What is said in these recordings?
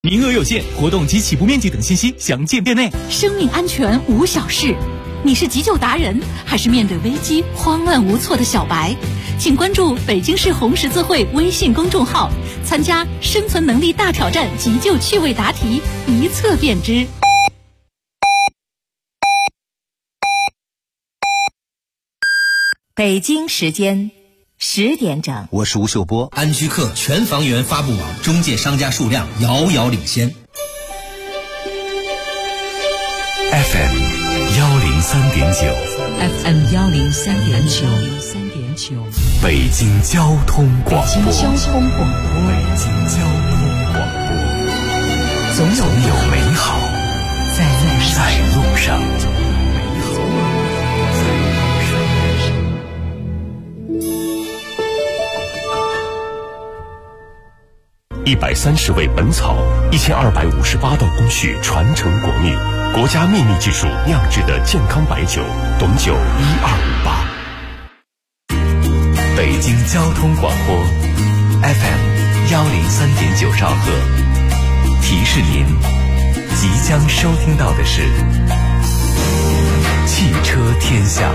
名额有限，活动及起步面积等信息详见店内。 生命安全无小事，你是急救达人，还是面对危机慌乱无措的小白？请关注北京市红十字会微信公众号，参加生存能力大挑战急救趣味答题，一测便知。 北京时间10点整， 我是吴秀波。安居客全房源发布网中介商家数量遥遥领先。 FM 103.9 FM 103.9 北京交通广播。 北京交通广播，总有美好在路上。 130味本草，1258道工序传承国秘，国家秘密技术酿制的健康白酒，董酒1258。北京交通广播 FM 103.9兆赫，提示您即将收听到的是汽车天下。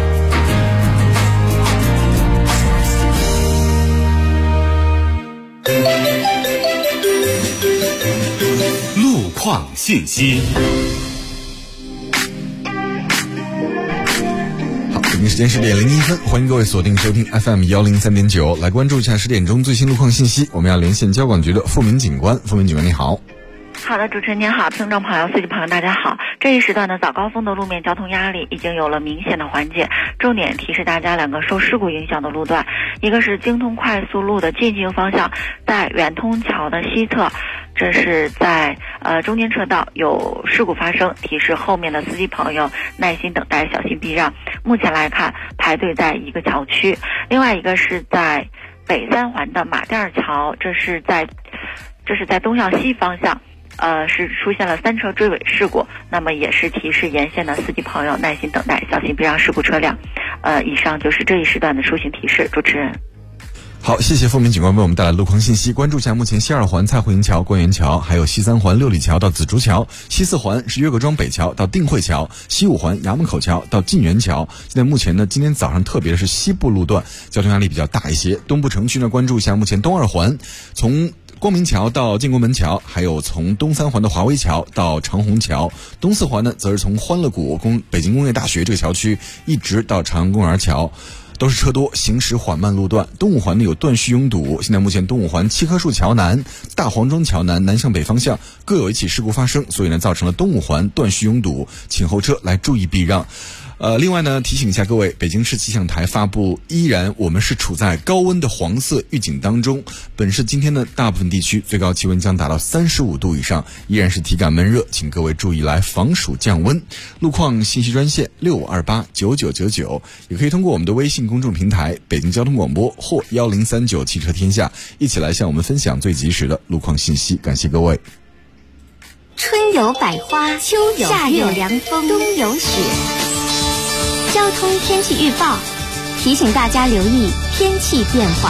路况信息。 好，北京时间10点01分，欢迎各位锁定收听 FM 103.9，来关注一下10点钟最新路况信息。我们要连线交管局的付明警官，付明警官你好。 好的，主持人您好，听众朋友、司机朋友大家好。这一时段的早高峰的路面交通压力已经有了明显的缓解，重点提示大家2个受事故影响的路段，一个是京通快速路的进京方向，在远通桥的西侧，这是在中间车道有事故发生，提示后面的司机朋友耐心等待，小心避让。目前来看，排队在一个桥区。另外一个是在北三环的马甸桥，这是在东向西方向。是出现了3车追尾事故，那么也是提示沿线的司机朋友耐心等待，小心避让事故车辆。以上就是这一时段的出行提示，主持人。 好，谢谢付明警官为我们带来路况信息。关注一下目前西2环蔡慧营桥、官园桥，还有西3环六里桥到紫竹桥，西4环是岳各庄北桥到定慧桥，西5环衙门口桥到晋源桥。现在目前呢，今天早上特别是西部路段交通压力比较大一些。东部城区呢，关注一下目前东2环从光明桥到建国门桥，还有从东3环的华威桥到长虹桥，东4环呢则是从欢乐谷北京工业大学这个桥区一直到长安公园桥，都是车多，行驶缓慢路段。东5环呢有断续拥堵，现在目前东5环七棵树桥南、大黄庄桥南南向北方向各有一起事故发生，所以呢造成了东5环断续拥堵，请后车来注意避让。另外呢，提醒一下各位，北京市气象台发布，依然我们是处在高温的黄色预警当中。本市今天的大部分地区最高气温将达到35度以上，依然是体感闷热，请各位注意来防暑降温。路况信息专线65289999，也可以通过我们的微信公众平台北京交通广播或1039汽车天下，一起来向我们分享最及时的路况信息。感谢各位。 春有百花，秋有夏有凉风，冬有雪。交通天气预报提醒大家留意天气变化。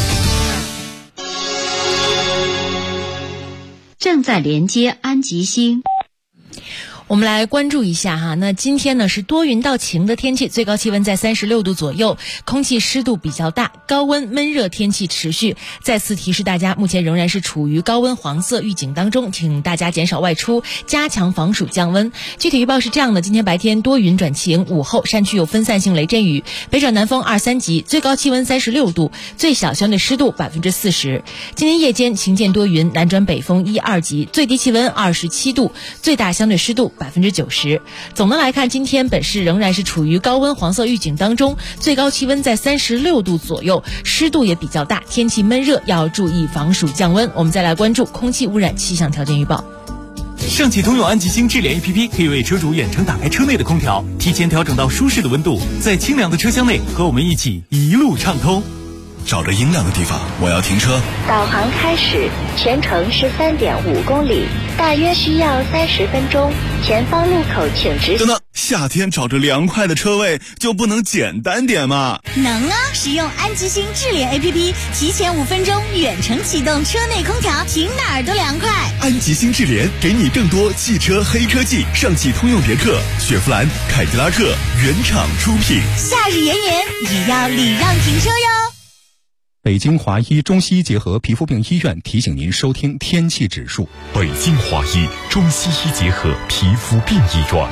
正在连接安吉星。 我们来关注一下哈，那今天呢是多云到晴的天气，最高气温在36度左右，空气湿度比较大，高温闷热天气持续。再次提示大家，目前仍然是处于高温黄色预警当中，请大家减少外出，加强防暑降温。具体预报是这样的：今天白天多云转晴，午后山区有分散性雷阵雨，北转南风2、3级，最高气温36度，最小相对湿度40%。今天夜间晴间多云，南转北风1、2级，最低气温27度，最大相对湿度90%。总的来看，今天本市仍然是处于高温黄色预警当中，最高气温在36度左右，湿度也比较大，天气闷热，要注意防暑降温。我们再来关注空气污染气象条件预报。 上汽通用安吉星智联 APP 可以为车主远程打开车内的空调，提前调整到舒适的温度，在清凉的车厢内和我们一起一路畅通。 找着阴凉的地方，我要停车。 导航开始，全程是3.5公里，大约需要30分钟。前方路口请直行。 等等，夏天找着凉快的车位就不能简单点吗？ 能啊！使用安吉星智联 APP， 提前5分钟远程启动车内空调，停哪儿都凉快。 安吉星智联给你更多汽车黑科技，上汽通用别克、雪佛兰、凯迪拉克原厂出品。 夏日炎炎，也要礼让停车哟。 北京华医中西医结合皮肤病医院提醒您收听天气指数。 北京华医中西医结合皮肤病医院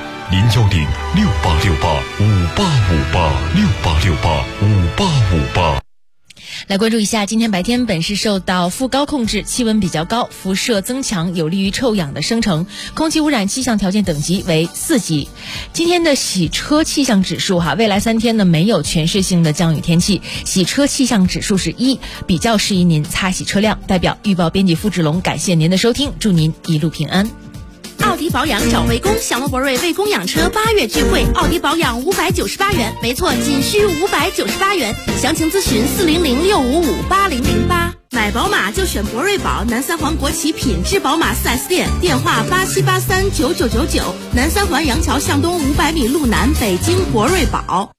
，0106868585858685858。 来关注一下，今天白天本市受到副高控制，气温比较高，辐射增强，有利于臭氧的生成，空气污染气象条件等级为4级。今天的洗车气象指数未来3天呢没有全市性的降雨天气，洗车气象指数是1，比较适宜您擦洗车辆。代表预报编辑付志龙，感谢您的收听，祝您一路平安。 奥迪保养找魏工，小罗博瑞魏工养车8月聚会，奥迪保养598元，没错，仅需598元。详情咨询40065580008。买宝马就选博瑞宝，南三环国企品质宝马4S店，电话87839999，南三环杨桥向东500米路南，北京博瑞宝。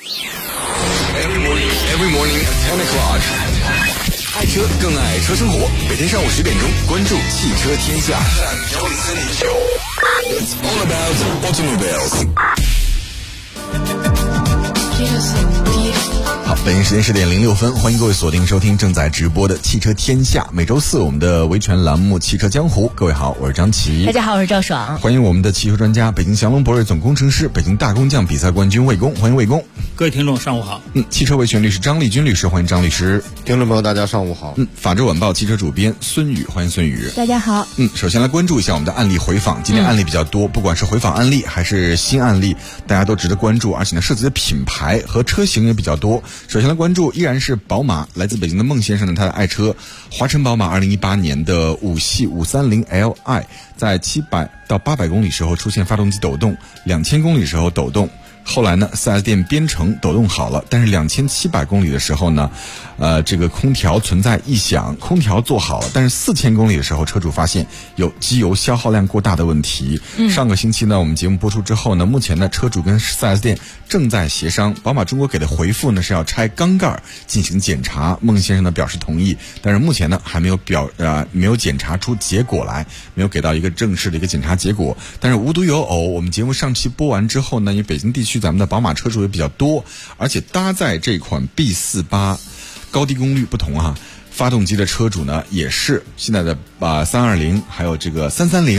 Every morning at 10 o'clock. 爱车更爱车生活，每天上午10点钟，关注汽车天下。It's all about automobiles. 好，北京时间10点06分，欢迎各位锁定收听正在直播的汽车天下。每周四我们的维权栏目汽车江湖。各位好，我是张琪。 大家好，我是赵爽。 欢迎我们的汽车专家，北京祥龙博瑞总工程师，北京大工匠比赛冠军魏工。欢迎魏工。 各位听众上午好。 汽车维权律师张立军律师，欢迎张律师。 听众朋友大家上午好。 法制晚报汽车主编孙宇，欢迎孙宇。 大家好。 首先来关注一下我们的案例回访。今天案例比较多，不管是回访案例还是新案例，大家都值得关注，而且呢涉及的品牌和车型也比较多。首先来关注依然是宝马，来自北京的孟先生呢，他的爱车华晨宝马2018年的5系 530Li， 在700到800公里时候出现发动机抖动，2000公里时候抖动，后来呢 4S 店编程抖动好了，但是2700公里的时候呢这个空调存在异响，空调做好了，但是4000公里的时候车主发现有机油消耗量过大的问题。上个星期呢我们节目播出之后呢，目前呢车主跟 4S 店正在协商，宝马中国给的回复呢是要拆缸盖进行检查，孟先生呢表示同意，但是目前呢还没有检查出结果来，没有给到一个正式的一个检查结果。但是无独有偶，我们节目上期播完之后呢，因为北京地区咱们的宝马车主也比较多，而且搭载这款 B48高低功率不同发动机的车主呢也是现在的320，还有这个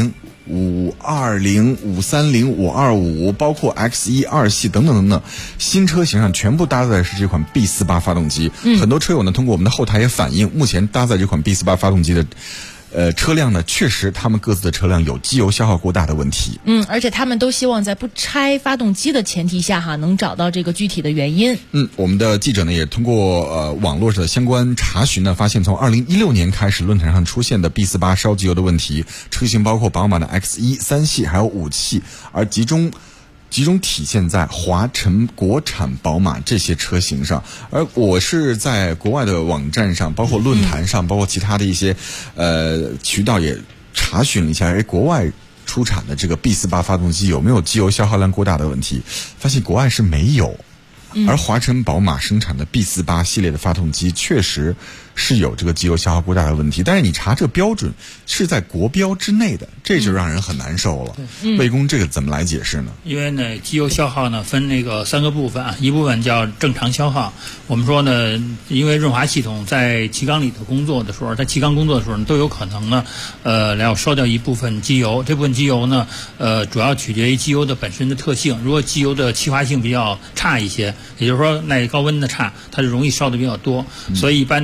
330、520、530、525，包括 X1 2系等等等等，新车型上全部搭载的是这款 B48发动机。很多车友呢通过我们的后台也反映，目前搭载这款 B48发动机的车辆呢，确实他们各自的车辆有机油消耗过大的问题。 而且他们都希望在不拆发动机的前提下能找到这个具体的原因。 我们的记者呢也通过网络上的相关查询呢，发现从2016年开始论坛上出现的 B48烧机油的问题，车型包括宝马的 X1 3系还有5系，而集中体现在华晨国产宝马这些车型上。而我是在国外的网站上，包括论坛上，包括其他的一些渠道也查询了一下，国外出产的这个 B48发动机有没有机油消耗量过大的问题，发现国外是没有。而华晨宝马生产的 B48系列的发动机确实是有这个机油消耗过大的问题，但是你查这个标准是在国标之内的，这就让人很难受了。魏工，这个怎么来解释呢？ 因为呢，机油消耗呢分3个部分一部分叫正常消耗。我们说呢，因为润滑系统在气缸里头工作的时候，在气缸工作的时候都有可能呢，要烧掉一部分机油。这部分机油呢，主要取决于机油的本身的特性。如果机油的气化性比较差一些，也就是说耐高温的差，它就容易烧的比较多。所以一般呢，现在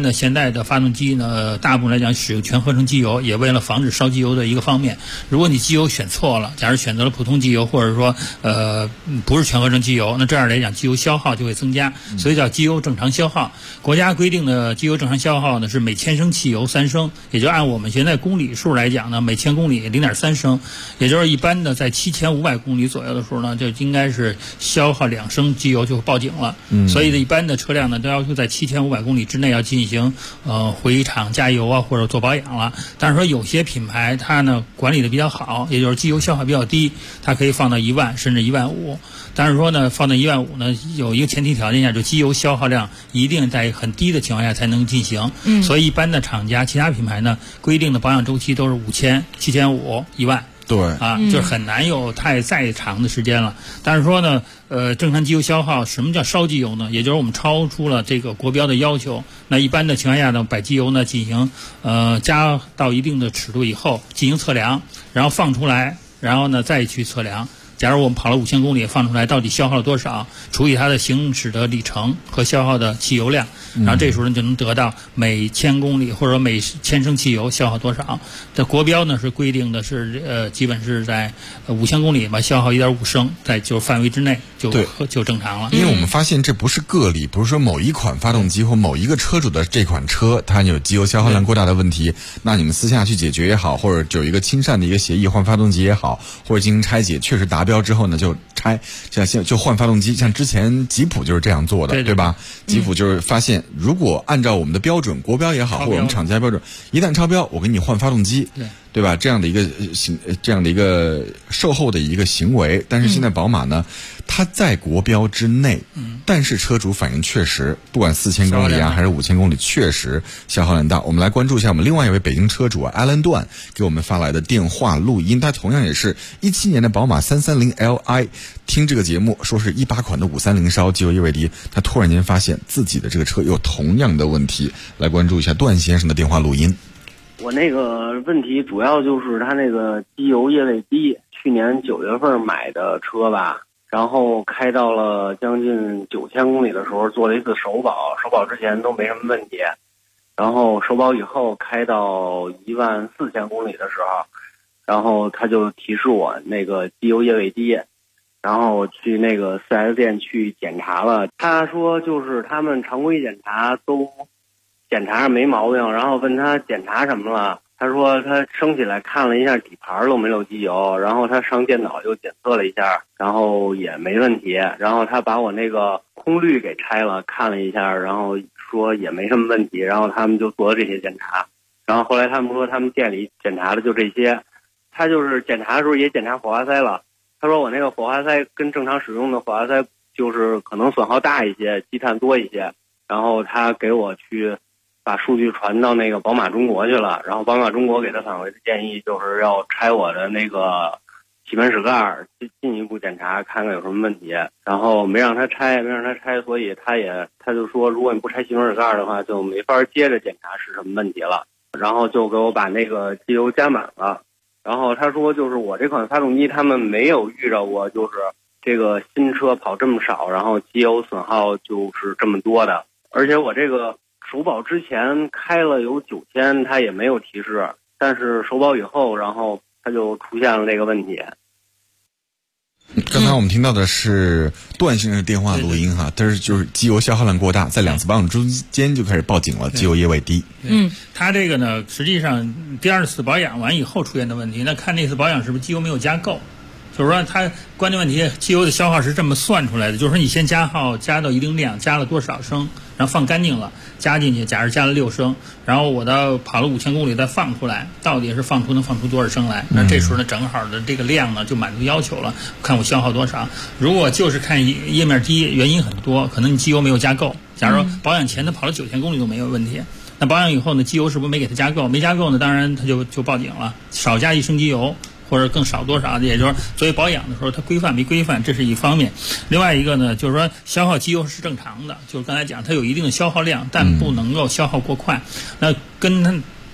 在的发动机呢，大部分来讲使用全合成机油，也为了防止烧机油的一个方面。如果你机油选错了，假如选择了普通机油，或者说不是全合成机油，那这样来讲机油消耗就会增加，所以叫机油正常消耗。国家规定的机油正常消耗呢是每千升汽油3升，也就按我们现在公里数来讲呢，每千公里0.3升，也就是一般的在7500公里左右的时候呢，就应该是消耗2升机油就报警了。所以呢，一般的车辆呢都要求在7500公里之内要进行回厂加油啊，或者做保养了。但是说有些品牌它呢管理的比较好，也就是机油消耗比较低，它可以放到1万甚至15000。但是说呢，放到15000呢，有一个前提条件下，就机油消耗量一定在很低的情况下才能进行。所以一般的厂家、其他品牌呢，规定的保养周期都是5000、7500、10000。 对啊，就是很难有再长的时间了。但是说呢，正常机油消耗，什么叫烧机油呢？也就是我们超出了这个国标的要求。那一般的情况下呢，把机油呢进行加到一定的尺度以后进行测量，然后放出来，然后呢再去测量。假如我们跑了5000公里，放出来到底消耗了多少，除以它的行驶的里程和消耗的汽油量，然后这时候呢就能得到每1000公里或者每1000升汽油消耗多少。这国标呢是规定的是基本是在5000公里嘛，消耗1.5升，在就是范围之内就正常了。 因为我们发现这不是个例，不是说某一款发动机或某一个车主的这款车它有机油消耗量过大的问题，那你们私下去解决也好，或者有一个亲善的一个协议换发动机也好，或者进行拆解，确实达标之后呢就拆，就换发动机。像之前吉普就是这样做的， 对吧？吉普就是发现如果按照我们的标准，国标也好，或者我们厂家标准，一旦超标，我给你换发动机，对吧？这样的一个售后的一个行为。但是现在宝马呢，它在国标之内，但是车主反映确实，不管4000公里啊还是5000公里，确实消耗量大。我们来关注一下我们另外一位北京车主艾伦段给我们发来的电话录音，他同样也是17年的宝马330 Li， 听这个节目说是18款的530烧机油液位低，他突然间发现自己的这个车有同样的问题。来关注一下段先生的电话录音。 我那个问题主要就是他那个机油液位低，去年9月份买的车吧，然后开到了将近9000公里的时候做了一次首保，首保之前都没什么问题，然后首保以后开到14000公里的时候，然后他就提示我那个机油液位低，然后去那个 4S 店去检查了，他说就是他们常规检查都检查上没毛病，然后问他检查什么了，他说他升起来看了一下底盘漏没漏机油，然后他上电脑又检测了一下，然后也没问题，然后他把我那个空滤给拆了看了一下，然后说也没什么问题，然后他们就做了这些检查，然后后来他们说他们店里检查的就这些，他就是检查的时候也检查火花塞了，他说我那个火花塞跟正常使用的火花塞就是可能损耗大一些，积碳多一些，然后他给我去把数据传到那个宝马中国去了，然后宝马中国给他返回的建议就是要拆我的那个气门室盖，进一步检查看看有什么问题，然后没让他拆，所以他就说如果你不拆气门室盖的话就没法接着检查是什么问题了，然后就给我把那个机油加满了，然后他说就是我这款发动机他们没有遇到过就是这个新车跑这么少，然后机油损耗就是这么多的，而且我这个首保之前开了有9天，他也没有提示，但是首保以后，然后他就出现了这个问题。 刚才我们听到的是段先生的电话录音哈，但是就是机油消耗量过大，在2次保养中间就开始报警了，机油液位低。 他这个呢，实际上第2次保养完以后出现的问题，那看那次保养是不是机油没有加够。就是说它关键问题，机油的消耗是这么算出来的，就是说你先加到一定量，加了多少升，然后放干净了，加进去，假如加了6升，然后我到跑了5000公里再放出来，到底是能放出多少升来？那这时候呢，正好的这个量呢就满足要求了，看我消耗多少。如果就是看液面低，原因很多，可能你机油没有加够。假如保养前他跑了9000公里都没有问题，那保养以后呢，机油是不是没给他加够？没加够呢，当然他就报警了，少加1升机油。或者更少多少，也就是作为保养的时候它规范没规范，这是一方面。另外一个呢，就是说消耗机油是正常的，就是刚才讲它有一定的消耗量，但不能够消耗过快。那跟它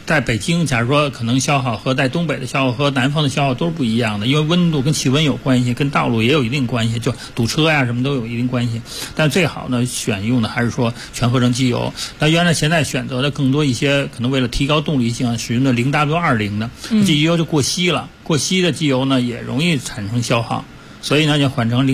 在北京，假如说可能消耗和在东北的消耗和南方的消耗都是不一样的，因为温度跟气温有关系，跟道路也有一定关系，就堵车呀什么都有一定关系。但最好呢，选用的还是说全合成机油。那原来现在选择的更多一些，可能为了提高动力性，使用的 0W20 的这机油就过稀了，过稀的机油呢也容易产生消耗。所以呢，就换成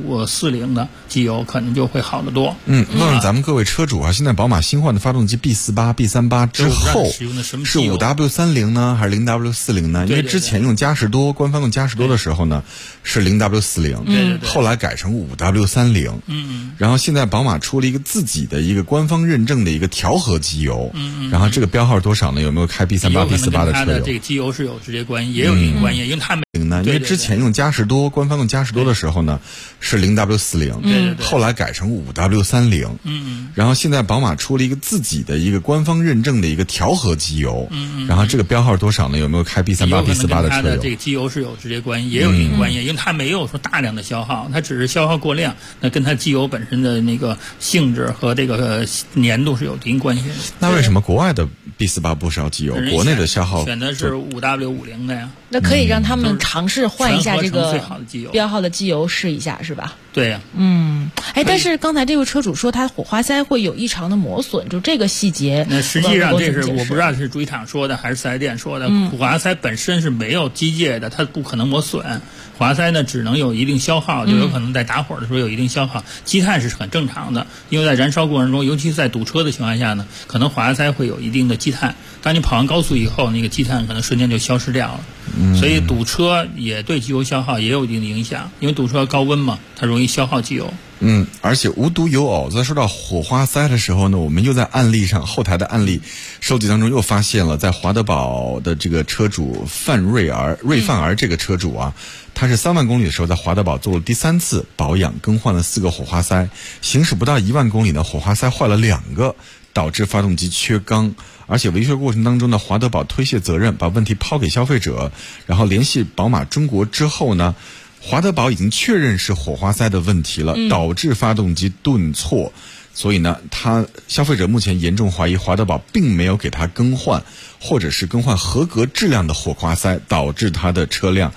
0W540 的机油，可能就会好得多。 问问咱们各位车主啊，现在宝马新换的发动机 B48、B38 之后是 5W30 呢，还是 0W40 呢？因为之前用嘉实多，官方用嘉实多的时候呢是 0W40，后来改成 5W30。然后现在宝马出了一个自己的一个官方认证的一个调和机油，然后这个标号是多少呢？有没有开 B38、B48 的车友？ 这个机油是有直接关系，也有一定关系，因为他们因为之前用嘉实多，官方用嘉实多的时候呢是 0W40，后来改成 5W30。然后现在宝马出了一个自己的一个官方认证的一个调和机油，然后这个标号是多少呢？有没有开 B38、B48 的车友？ 这个机油是有直接关系，也有一定关系，因为它没有说大量的消耗，它只是消耗过量，那跟它机油本身的那个性质和这个粘度是有一定关系的。 那为什么国外的 B48不烧机油，国内的消耗选的是 5W50 的呀？ 那可以让他们尝试换一下这个标号的机油试一下，是吧？ 对呀。 但是刚才这位车主说他火花塞会有异常的磨损，就这个细节。 那实际上这是我不知道是主机厂说的还是四 S 店说的。火花塞本身是没有机械的，它不可能磨损。火花塞呢只能有一定消耗，就有可能在打火的时候有一定消耗。积碳是很正常的，因为在燃烧过程中，尤其是在堵车的情况下呢，可能火花塞会有一定的积碳。当你跑完高速以后，那个积碳可能瞬间就消失掉了。所以堵车也对机油消耗也有一定的影响，因为堵车高温嘛，它容易消耗机油。 而且无独有偶，在说到火花塞的时候呢，我们又在案例上后台的案例收集当中又发现了，在华德宝的这个车主瑞范儿这个车主啊，他是3万公里的时候在华德宝做了第3次保养，更换了4个火花塞，行驶不到1万公里呢，火花塞坏了2个，导致发动机缺缸。而且维修过程当中呢，华德宝推卸责任，把问题抛给消费者，然后联系宝马中国之后呢，华德宝已经确认是火花塞的问题了，导致发动机顿挫。所以呢，消费者目前严重怀疑华德宝并没有给他更换，或者是更换合格质量的火花塞，导致他的车辆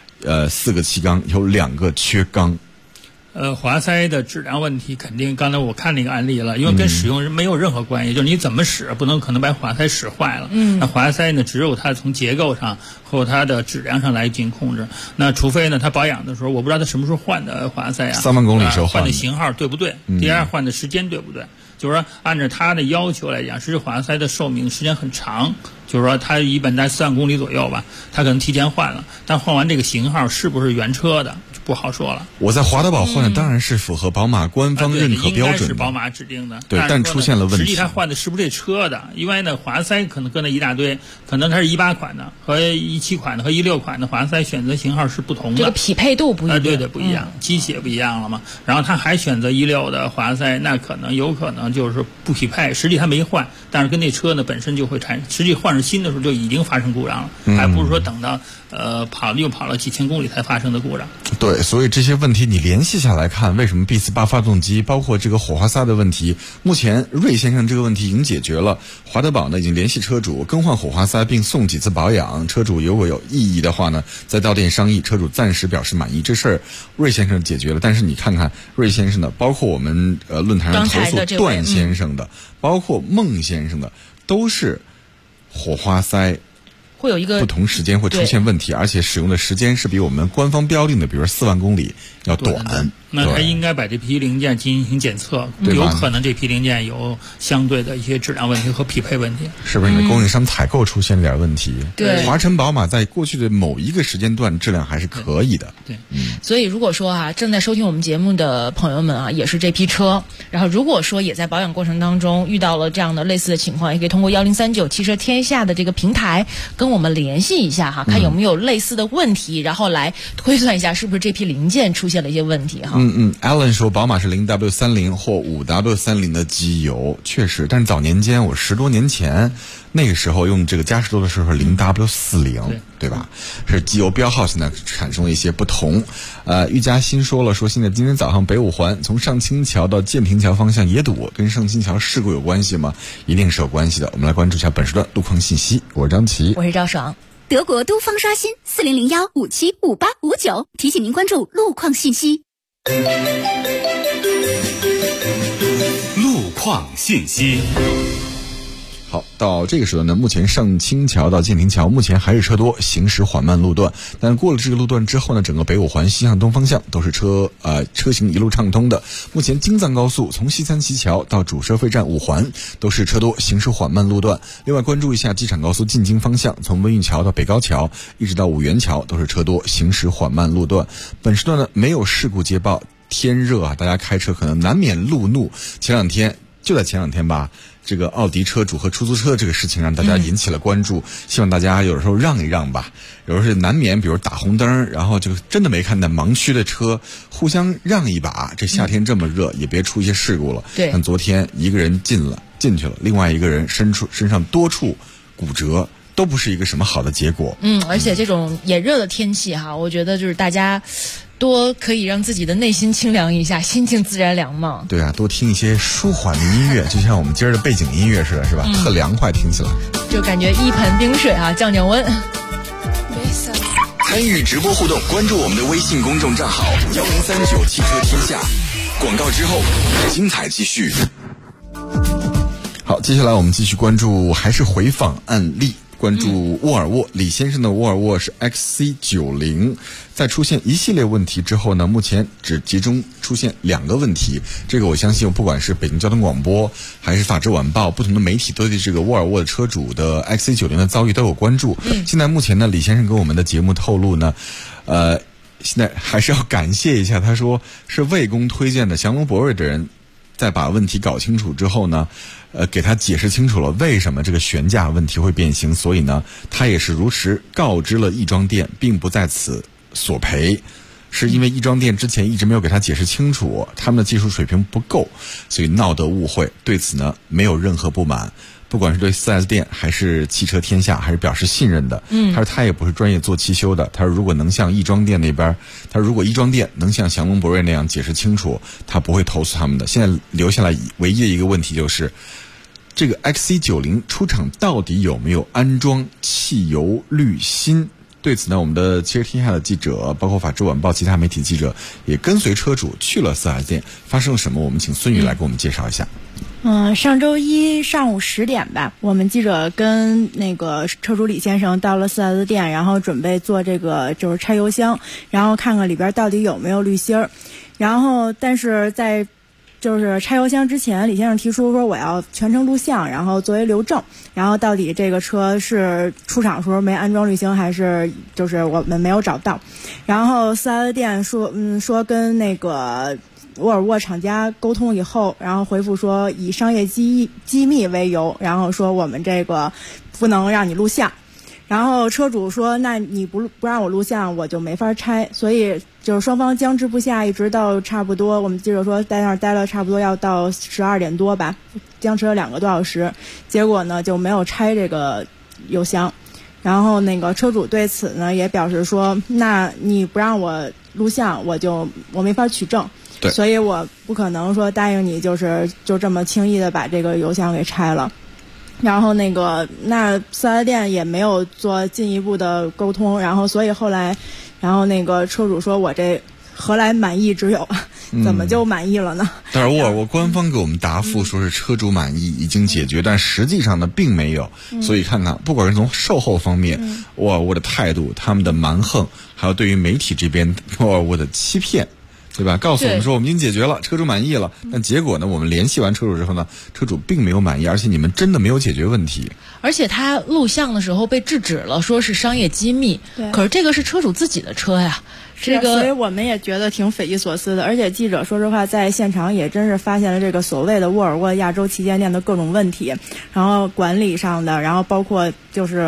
4个气缸有2个缺缸。 火花塞的质量问题肯定，刚才我看那个案例了，因为跟使用没有任何关系，就是你怎么使，不能可能把火花塞使坏了。那火花塞呢，只有它从结构上和它的质量上来进行控制。那除非呢，它保养的时候，我不知道它什么时候换的火花塞啊 ，3万公里时候换的型号对不对？第二换的时间对不对？就是说，按照它的要求来讲，实际火花塞的寿命时间很长，就是说它一般在4万公里左右吧，它可能提前换了，但换完这个型号是不是原车的就不好说了。 我在华德宝换的当然是符合宝马官方认可标准的， 应该是宝马指定的。 对，但出现了问题。 实际它换的是不是这车的？因为呢，火花塞可能搁那一大堆，可能它是18款的和17款的和16款的火花塞选择型号是不同的， 这个匹配度不一样。 对，不一样，机械不一样了嘛。然后他还选择16的火花塞，那有可能就是不匹配。实际他没换，但是跟那车呢本身就会实际换上新的时候就已经发生故障了，还不是说等到跑了几千公里才发生的故障。 对，所以这些问题你联系下来看，为什么 B48 发动机包括这个火花塞的问题，目前瑞先生这个问题已经解决了，华德宝呢已经联系车主更换火花塞并送几次保养，车主如果有异议的话呢，再到店商议，车主暂时表示满意，这事儿瑞先生解决了。但是你看看瑞先生的，包括我们论坛上投诉段先生的，包括孟先生的，都是火花塞会有一个不同时间会出现问题，而且使用的时间是比我们官方标定的，比如4万公里要短。 那他应该把这批零件进行检测，有可能这批零件有相对的一些质量问题和匹配问题。 是不是你的供应商采购出现了点问题？ 对， 华晨宝马在过去的某一个时间段质量还是可以的。 对， 所以如果说正在收听我们节目的朋友们也是这批车，然后如果说也在保养过程当中遇到了这样的类似的情况，也可以通过1039汽车天下的这个平台跟我们联系一下看有没有类似的问题，然后来推算一下是不是这批零件出现了一些问题 Alan 说宝马是 0W30 或 5W30 的机油，确实，但是早年间我10多年前那个时候用这个嘉实多的时候是 0W40，对吧？是机油标号现在产生了一些不同。玉嘉欣说了，说现在今天早上北五环从上清桥到建平桥方向也堵，跟上清桥事故有关系吗？一定是有关系的。我们来关注一下本时段路况信息。我是张琪， 我是赵爽。 德国都方刷新4001575859，提醒您关注路况信息。 路况信息。 好，到这个时候呢，目前上清桥到建平桥目前还是车多，行驶缓慢路段。但过了这个路段之后呢，整个北五环西向东方向都是车行一路畅通的。目前京藏高速从西三旗桥到主收费站五环都是车多，行驶缓慢路段。另外关注一下机场高速进京方向，从温榆桥到北高桥一直到五原桥都是车多，行驶缓慢路段。本时段呢没有事故接报，天热啊，大家开车可能难免路怒。前两天吧，这个奥迪车主和出租车这个事情让大家引起了关注，希望大家有时候让一让吧。有时候是难免，比如打红灯，然后就真的没看见盲区的车，互相让一把。这夏天这么热，也别出一些事故了。 对， 像昨天一个人进去了，另外一个人身上多处骨折，都不是一个什么好的结果。 而且这种炎热的天气哈，我觉得就是大家多可以让自己的内心清凉一下，心情自然凉嘛。 对啊，多听一些舒缓的音乐，就像我们今儿的背景音乐似的，是吧？特凉快，听起来就感觉一盆冰水啊，降温。 参与直播互动，关注我们的微信公众账号1039汽车天下。广告之后，精彩继续。 好，接下来我们继续关注还是回访案例。关注沃尔沃，李先生的沃尔沃是 XC90， 在出现一系列问题之后呢，目前只集中出现2个问题。这个我相信不管是北京交通广播还是法制晚报，不同的媒体都对这个沃尔沃的车主的 XC90 的遭遇都有关注。现在目前呢，李先生跟我们的节目透露呢，现在还是要感谢一下，他说是魏公推荐的祥龙博瑞的人，在把问题搞清楚之后呢，给他解释清楚了为什么这个悬架问题会变形，所以呢，他也是如实告知了亦庄店，并不在此索赔，是因为亦庄店之前一直没有给他解释清楚，他们的技术水平不够，所以闹得误会。对此呢，没有任何不满。不管是对 4S 店还是汽车天下，还是表示信任的。他说他也不是专业做汽修的，他说如果能像亦庄店那边，他说如果亦庄店能像祥龙博瑞那样解释清楚，他不会投诉他们的。现在留下来唯一的一个问题就是，这个 XC90 出厂到底有没有安装汽油滤芯？对此呢，我们的汽车天下的记者，包括法制晚报其他媒体记者，也跟随车主去了 4S 店，发生了什么？我们请孙宇来给我们介绍一下。 上周一上午10点吧，我们记者跟那个车主李先生到了 4S 店，然后准备做这个就是拆油箱，然后看看里边到底有没有滤芯儿。然后但是在就是拆油箱之前，李先生提出说我要全程录像，然后作为留证，然后到底这个车是出厂时候没安装滤芯，还是就是我们没有找到。然后 4S 店说跟那个沃尔沃厂家沟通以后，然后回复说以商业机密为由，然后说我们这个不能让你录像。然后车主说那你不让我录像我就没法拆，所以就是双方僵持不下，一直到差不多我们记者说在那儿待了差不多要到12点多吧，僵持了2个多小时，结果呢就没有拆这个油箱。然后那个车主对此呢也表示说那你不让我录像我没法取证，所以我不可能说答应你就这么轻易的把这个油箱给拆了。然后那 4S 店也没有做进一步的沟通，然后所以后来然后那个车主说我这何来满意之有，怎么就满意了呢？ 但是沃尔沃官方给我们答复说是车主满意已经解决，但实际上呢并没有。所以看看不管是从售后方面沃尔沃的态度，他们的蛮横，还有对于媒体这边沃尔沃的欺骗，对吧？告诉我们说我们已经解决了，车主满意了，但结果呢，我们联系完车主之后呢，车主并没有满意，而且你们真的没有解决问题。 而且他录像的时候被制止了，说是商业机密。可是这个是车主自己的车呀， 所以我们也觉得挺匪夷所思的。而且记者说实话在现场也真是发现了这个所谓的沃尔沃亚洲旗舰店的各种问题，然后管理上的，然后包括就是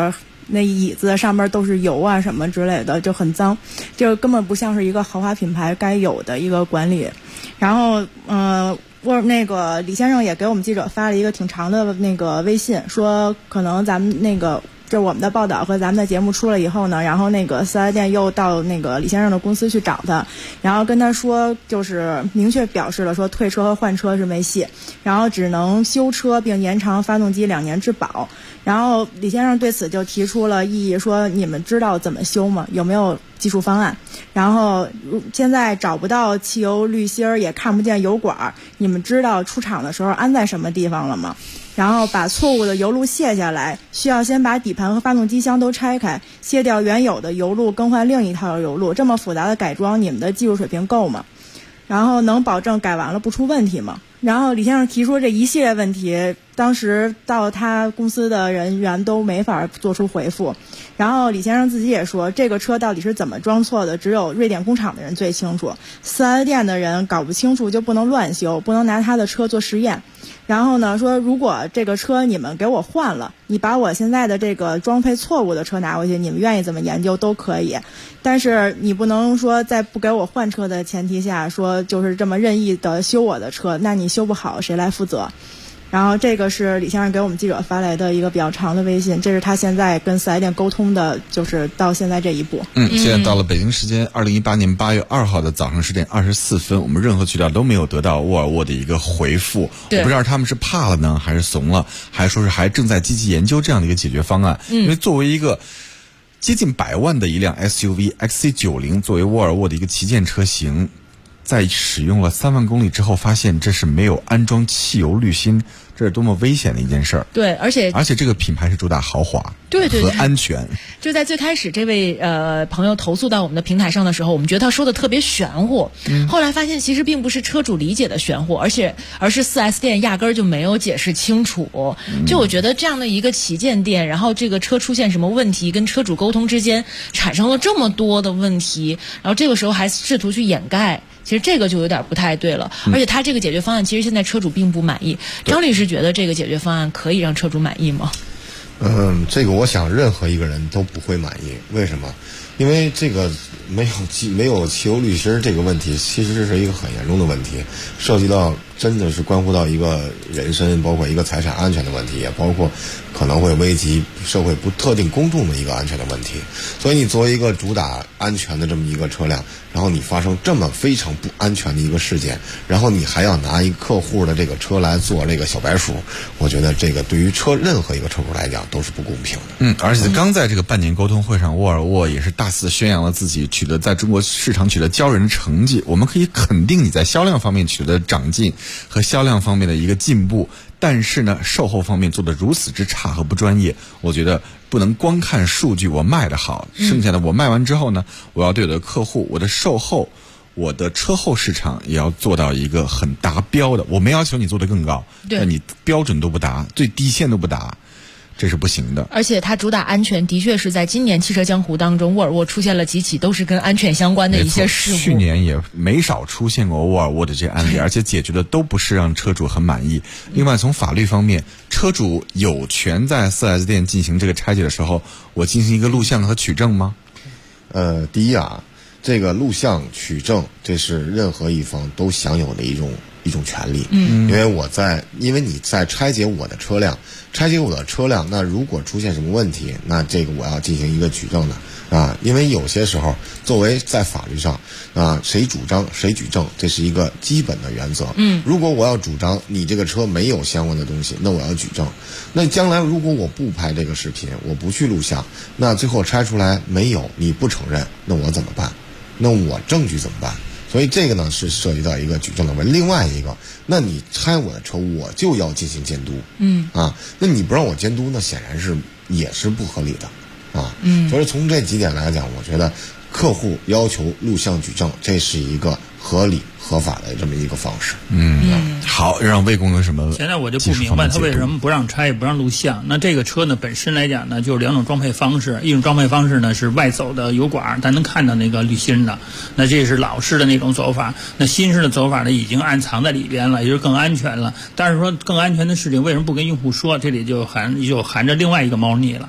那椅子上面都是油啊什么之类的，就很脏，就根本不像是一个豪华品牌该有的一个管理。然后那个李先生也给我们记者发了一个挺长的那个微信，说可能咱们那个就我们的报道和咱们的节目出了以后呢，然后那个四 S 店又到那个李先生的公司去找他，然后跟他说就是明确表示了说退车和换车是没戏，然后只能修车并延长发动机2年质保。然后李先生对此就提出了异议，说你们知道怎么修吗？有没有技术方案？然后现在找不到汽油滤芯儿，也看不见油管，你们知道出厂的时候安在什么地方了吗？然后把错误的油路卸下来，需要先把底盘和发动机箱都拆开，卸掉原有的油路，更换另一套油路。这么复杂的改装，你们的技术水平够吗？然后能保证改完了不出问题吗？然后李先生提出这一系列问题，当时到他公司的人员都没法做出回复。然后李先生自己也说，这个车到底是怎么装错的，只有瑞典工厂的人最清楚，4S店的人搞不清楚就不能乱修，不能拿他的车做实验。然后呢，说如果这个车你们给我换了，你把我现在的这个装配错误的车拿回去，你们愿意怎么研究都可以，但是你不能说在不给我换车的前提下说就是这么任意的修我的车，那你修不好谁来负责？然后这个是李先生给我们记者发来的一个比较长的微信，这是他现在跟4S店沟通的，就是到现在这一步。 现在到了北京时间2018年8月2号的早上10点24分，我们任何渠道都没有得到沃尔沃的一个回复。我不知道他们是怕了呢，还是怂了，还是说是还正在积极研究这样的一个解决方案。因为作为一个接近100万的一辆 SUV XC90，作为沃尔沃的一个旗舰车型，在使用了3万公里之后，发现这是没有安装汽油滤芯，这是多么危险的一件事儿。 对，而且这个品牌是主打豪华， 对和安全。 就在最开始，这位朋友投诉到我们的平台上的时候，我们觉得他说的特别玄乎。后来发现其实并不是车主理解的玄乎，而是 4S 店压根儿就没有解释清楚。就我觉得这样的一个旗舰店，然后这个车出现什么问题，跟车主沟通之间产生了这么多的问题，然后这个时候还试图去掩盖。其实这个就有点不太对了，而且他这个解决方案其实现在车主并不满意。张律师觉得这个解决方案可以让车主满意吗？ 这个我想任何一个人都不会满意。为什么？因为这个没有汽油滤芯这个问题，其实是一个很严重的问题，涉及到真的是关乎到一个人身，包括一个财产安全的问题，也包括可能会危及社会不特定公众的一个安全的问题。所以你作为一个主打安全的这么一个车辆，然后你发生这么非常不安全的一个事件，然后你还要拿一个客户的这个车来做这个小白鼠，我觉得这个对于任何一个车主来讲都是不公平的。 而且刚在这个半年沟通会上，沃尔沃也是大肆宣扬了自己在中国市场取得骄人的成绩。我们可以肯定你在销量方面取得长进和销量方面的一个进步，但是呢，售后方面做得如此之差和不专业，我觉得不能光看数据我卖得好，剩下的我卖完之后呢，我要对我的客户、我的售后、我的车后市场也要做到一个很达标的。我没要求你做得更高，但你标准都不达，最低线都不达，这是不行的。 而且它主打安全，的确是在今年汽车江湖当中，沃尔沃出现了几起都是跟安全相关的一些事故。 去年也没少出现过沃尔沃的这些案例，而且解决的都不是让车主很满意。另外，从法律方面，车主有权在 4S 店进行这个拆解的时候，我进行一个录像和取证吗？ 第一啊，这个录像取证，这是任何一方都享有的一种权利。因为你在拆解我的车辆，那如果出现什么问题，那这个我要进行一个举证的啊。因为有些时候，作为在法律上啊，谁主张谁举证，这是一个基本的原则。如果我要主张你这个车没有相关的东西，那我要举证。那将来如果我不拍这个视频，我不去录像，那最后拆出来没有，你不承认，那我怎么办？那我证据怎么办？所以这个呢是涉及到一个举证的问题。另外一个，那你拆我的车，我就要进行监督。那你不让我监督，那显然也是不合理的啊。所以从这几点来讲，我觉得客户要求录像举证，这是一个合理合法的这么一个方式。 好，让魏工有什么？ 现在我就不明白他为什么不让拆，不让录像。那这个车呢，本身来讲呢，就是两种装配方式。一种装配方式呢是外走的油管，咱能看到那个滤芯的，那这是老式的那种走法。那新式的走法呢，已经暗藏在里边了，也就是更安全了。但是说更安全的事情，为什么不跟用户说？这里就含着另外一个猫腻了。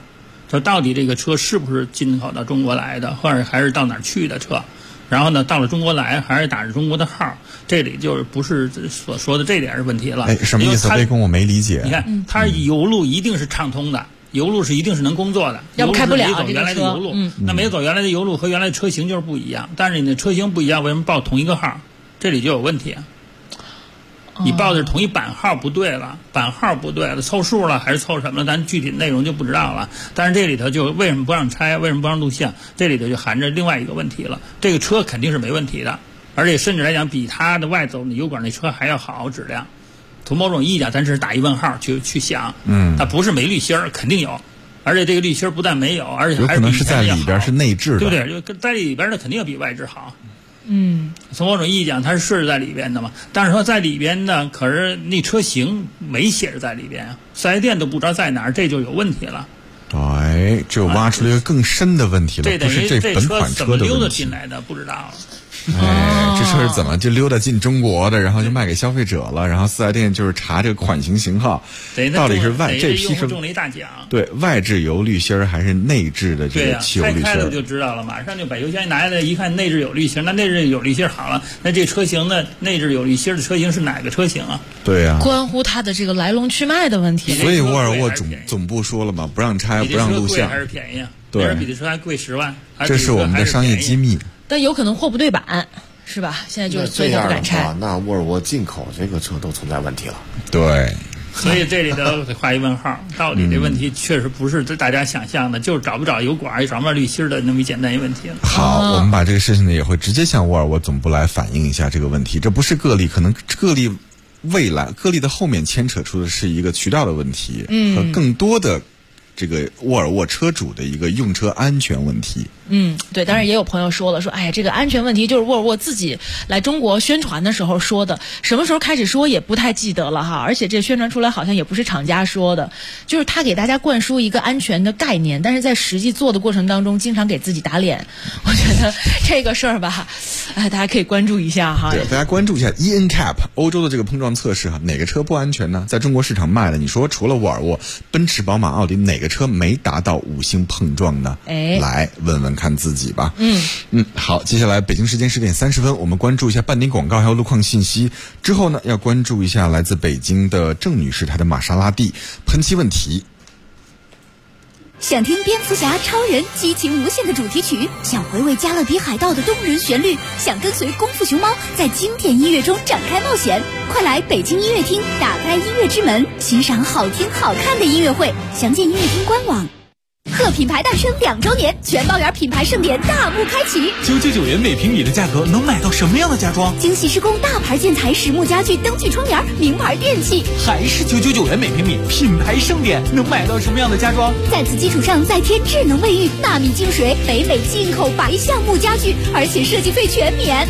就到底这个车是不是进口到中国来的，或者还是到哪儿去的车，然后呢到了中国来还是打着中国的号，这里就是不是所说的这点是问题了。 什么意思？这跟我没理解。 你看，它油路一定是畅通的，油路是一定是能工作的， 要不开不了这个车。原来的油路，那没走原来的油路和原来的车型就是不一样。但是你的车型不一样，为什么报同一个号？这里就有问题啊。你报的是同一版号不对了，版号不对了，凑数了还是凑什么了？咱具体内容就不知道了。但是这里头就为什么不让拆，为什么不让录像？这里头就含着另外一个问题了。这个车肯定是没问题的，而且甚至来讲比它的外走的油管那车还要好质量。从某种意义讲，咱只是打一问号去想，它不是没滤芯儿，肯定有。而且这个滤芯儿不但没有，而且还有可能是在里边是内置的， 对不对？就在里边的肯定要比外置好。从某种意义讲，它是设置在里边的嘛。但是说在里边呢，可是那车型没写着在里边啊，4S店都不知道在哪儿，这就有问题了。 对，这挖出了一个更深的问题了，不是这本款车怎么溜达的问题。 进来的，不知道了。 这车是怎么就溜达进中国的，然后就卖给消费者了？然后4S店就是查这个款型号，到底是这批是中了一大奖。 对，外置油滤芯儿还是内置的这个汽油滤芯儿？ 开了就知道了，马上就把油箱拿下来一看，内置有滤芯，那内置有滤芯好了，那这车型呢，内置有滤芯的车型是哪个车型啊？ 对呀， 关乎它的这个来龙去脉的问题。 所以沃尔沃总部说了嘛，不让拆，不让录像。 还是便宜啊？ 对， 比这车还贵10万。 这是我们的商业机密。 但有可能货不对版。是吧？现在就是所以他不敢拆。 那沃尔沃进口这个车都存在问题了。 对， 所以这里头得画一问号，到底这问题确实不是大家想象的，就是找不找油管、找不找滤芯的那么简单一问题了。 好，我们把这个事情呢也会直接向沃尔沃总部来反映一下这个问题。这不是个例，可能个例未来个例的后面牵扯出的是一个渠道的问题，和更多的这个沃尔沃车主的一个用车安全问题。 对，当然也有朋友说了，说哎呀，这个安全问题就是沃尔沃自己来中国宣传的时候说的，什么时候开始说也不太记得了哈，而且这宣传出来好像也不是厂家说的，就是他给大家灌输一个安全的概念，但是在实际做的过程当中，经常给自己打脸。我觉得这个事儿吧，大家可以关注一下哈。 对，大家关注一下 ENCAP 欧洲的这个碰撞测试哈，哪个车不安全呢？在中国市场卖的，你说除了沃尔沃、奔驰、宝马、奥迪，哪个车没达到5星碰撞呢？来问问看自己吧。好，接下来北京时间10点30分，我们关注一下半点广告还有路况信息。之后呢，要关注一下来自北京的郑女士她的玛莎拉蒂喷漆问题。 想听蝙蝠侠、超人激情无限的主题曲，想回味加勒比海盗的动人旋律，想跟随功夫熊猫在经典音乐中展开冒险，快来北京音乐厅，打开音乐之门，欣赏好听好看的音乐会。详见音乐厅官网。贺品牌诞生2周年，全包圆品牌盛典大幕开启。 999元每平米的价格能买到什么样的家装？ 精细施工大牌建材、实木家具、灯具、窗帘、名牌电器， 还是999元每平米，品牌盛典能买到什么样的家装？ 在此基础上再添智能卫浴、纳米净水、北美进口白橡木家具，而且设计费全免。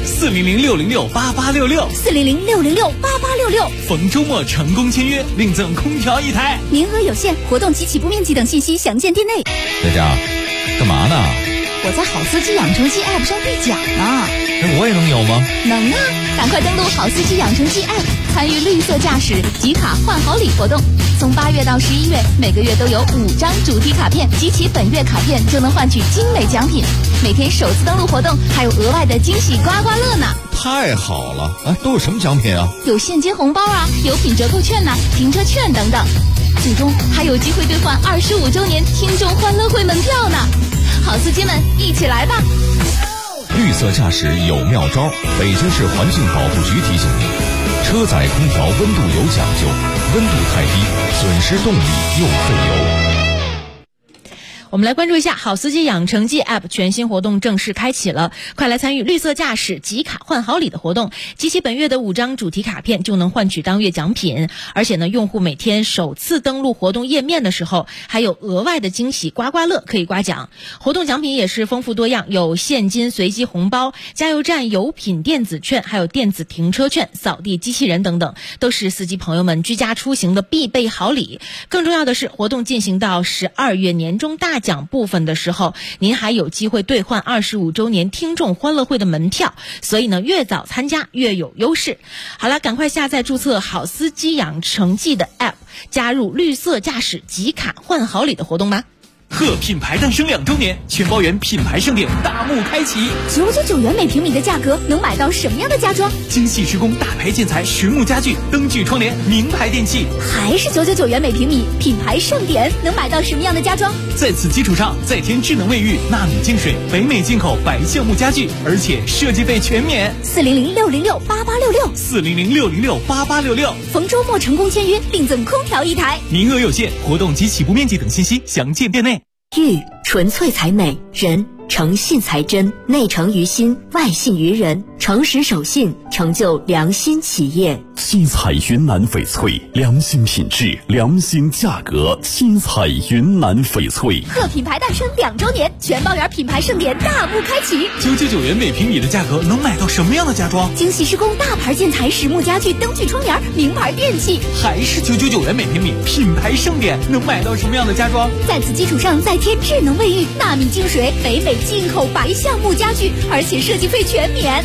400-606-8866，400-606-8866，逢周末成功签约，另赠空调1台， 名额有限，活动及起步面积等信息详见店内。 佳佳，干嘛呢？ 我在好司机养成记 App 上兑奖呢。 那我也能有吗？ 能啊！赶快登录好司机养成记 App， 参与绿色驾驶集卡换好礼活动。从8月到11月，每个月都有5张主题卡片，集齐本月卡片就能换取精美奖品。每天首次登录活动还有额外的惊喜刮刮乐呢！ 太好了！哎，都有什么奖品啊？ 有现金红包啊，有品折扣券呐、停车券等等。最终还有机会兑换25周年听众欢乐会门票呢！好司机们，一起来吧！ 绿色驾驶有妙招，北京市环境保护局提醒您：车载空调温度有讲究，温度太低，损失动力又费油。 我们来关注一下好司机养成记 App 全新活动正式开启了，快来参与绿色驾驶集卡换好礼的活动，集齐本月的5张主题卡片就能换取当月奖品，而且呢，用户每天首次登录活动页面的时候，还有额外的惊喜刮刮乐可以刮奖。活动奖品也是丰富多样，有现金随机红包、加油站油品电子券，还有电子停车券、扫地机器人等等，都是司机朋友们居家出行的必备好礼。更重要的是，活动进行到12月年终大奖部分的时候，您还有机会兑换25周年听众欢乐会的门票，所以呢，越早参加越有优势。好了，赶快下载注册好司机养成记的 App， 加入绿色驾驶集卡换好礼的活动吧。 贺品牌诞生2周年，全包圆品牌盛典大幕开启 ，999元每平米的价格能买到什么样的家装？ 精细施工大牌建材实木家具、灯具窗帘、名牌电器， 还是999元每平米，品牌盛典能买到什么样的家装？ 在此基础上再添智能卫浴、纳米净水、北美进口白橡木家具，而且设计费全免。 400-606-8866，400-606-8866，逢周末成功签约另赠空调1台， 名额有限，活动及起步面积等信息详见店内。 玉纯粹才美，人诚信才真，内诚于心，外信于人，诚实守信，成就良心企业。 七彩云南翡翠，良心品质，良心价格。七彩云南翡翠。 贺品牌诞生2周年，全包圆品牌盛典大幕开启 ，999元每平米的价格能买到什么样的家装？ 精细施工大牌建材实木家具、灯具窗帘、名牌电器， 还是999元每平米，品牌盛典能买到什么样的家装？ 在此基础上再添智能卫浴、纳米净水、北美进口白橡木家具，而且设计费全免。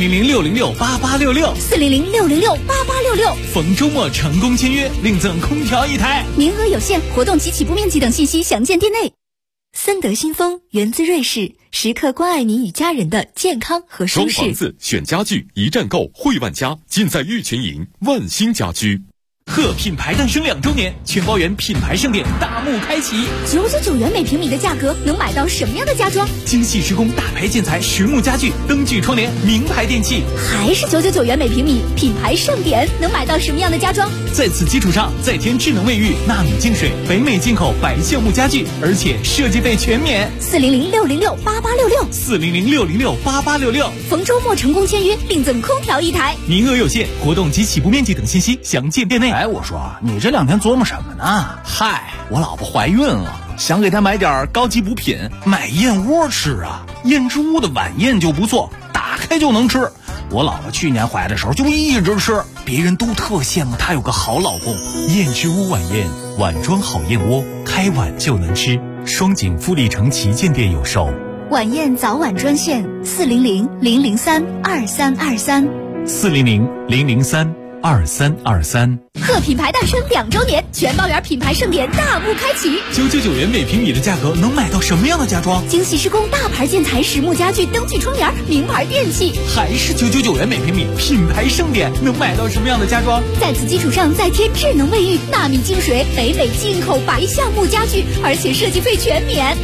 400-606-8866，400-606-8866，逢周末成功签约另赠空调1台， 名额有限，活动及起步面积等信息详见店内。森德新风源自瑞士，时刻关爱您与家人的健康和舒适。 装房子选家具一站购惠万家，尽在玉泉营万兴家居。 贺品牌诞生2周年，全包圆品牌盛典大幕开启 ，999元每平米的价格能买到什么样的家装？ 精细施工大牌建材实木家具、灯具窗帘、名牌电器， 还是999元每平米，品牌盛典能买到什么样的家装？ 在此基础上再添智能卫浴、纳米净水、北美进口白橡木家具，而且设计费全免。 400-606-8866，400-606-8866，逢周末成功签约另赠空调1台， 名额有限，活动及起步面积等信息详见店内。 哎，我说你这2天琢磨什么呢？嗨，我老婆怀孕了，想给她买点高级补品，买燕窝吃啊。燕之屋的晚宴就不错，打开就能吃。我老婆去年怀的时候就一直吃，别人都特羡慕她有个好老公。 燕之屋晚宴，碗装好燕窝，开碗就能吃。双井富力城旗舰店有售。 晚宴早晚专线 400-003-2323，400-003-2323。 贺品牌诞生2周年，全包圆品牌盛典大幕开启 ，999元每平米的价格能买到什么样的家装？ 精细施工大牌建材实木家具、灯具窗帘、名牌电器， 还是999元每平米，品牌盛典能买到什么样的家装？ 在此基础上再添智能卫浴、纳米净水、北美进口白橡木家具，而且设计费全免。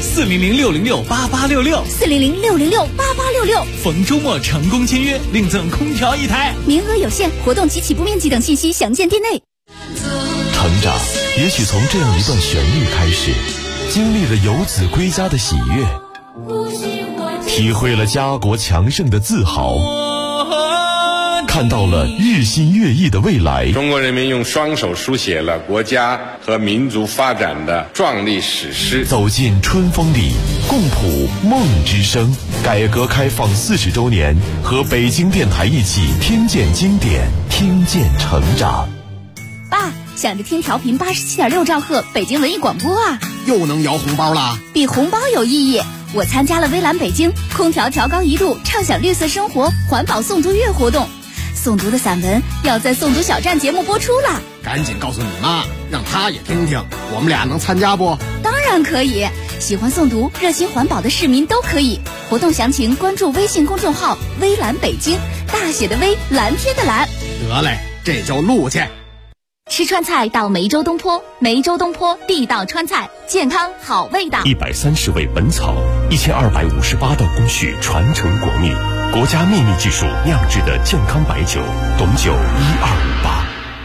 400-606-8866，400-606-8866，逢周末成功签约另赠空调1台， 名额有限，活动及起步面积等信息详见店内。 成长也许从这样一段旋律开始，经历了游子归家的喜悦，体会了家国强盛的自豪，看到了日新月异的未来。 中国人民用双手书写了国家和民族发展的壮丽史诗。 走进春风里，共谱梦之声。改革开放40周年，和北京电台一起听见经典，听见成长。 爸，想着听调频87.6兆赫北京文艺广播啊， 又能摇红包啦！ 比红包有意义。我参加了微蓝北京空调调高1度，畅享绿色生活环保诵读月活动，诵读的散文要在诵读小站节目播出了。 赶紧告诉你妈，让她也听听，我们俩能参加不？ 当然可以，喜欢诵读、热心环保的市民都可以。活动详情关注微信公众号微蓝北京，大写的微，蓝天的蓝。 得嘞，这就录去。 吃川菜到梅州东坡，梅州东坡地道川菜，健康好味道。 130味本草，1258道工序传承国秘，国家秘密技术酿制的健康白酒，董酒1258。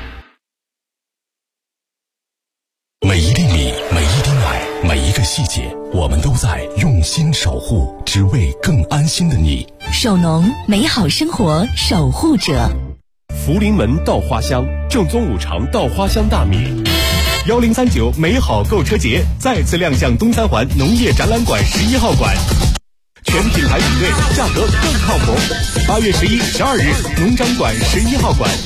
每一粒米，每一滴奶，每一个细节，我们都在用心守护，只为更安心的你。 守农，美好生活守护者。 福临门稻花香，正宗五常稻花香大米。1039美好购车节再次亮相东三环农业展览馆11号馆，全品牌比对，价格更靠谱。8月11、12日，农展馆11号馆。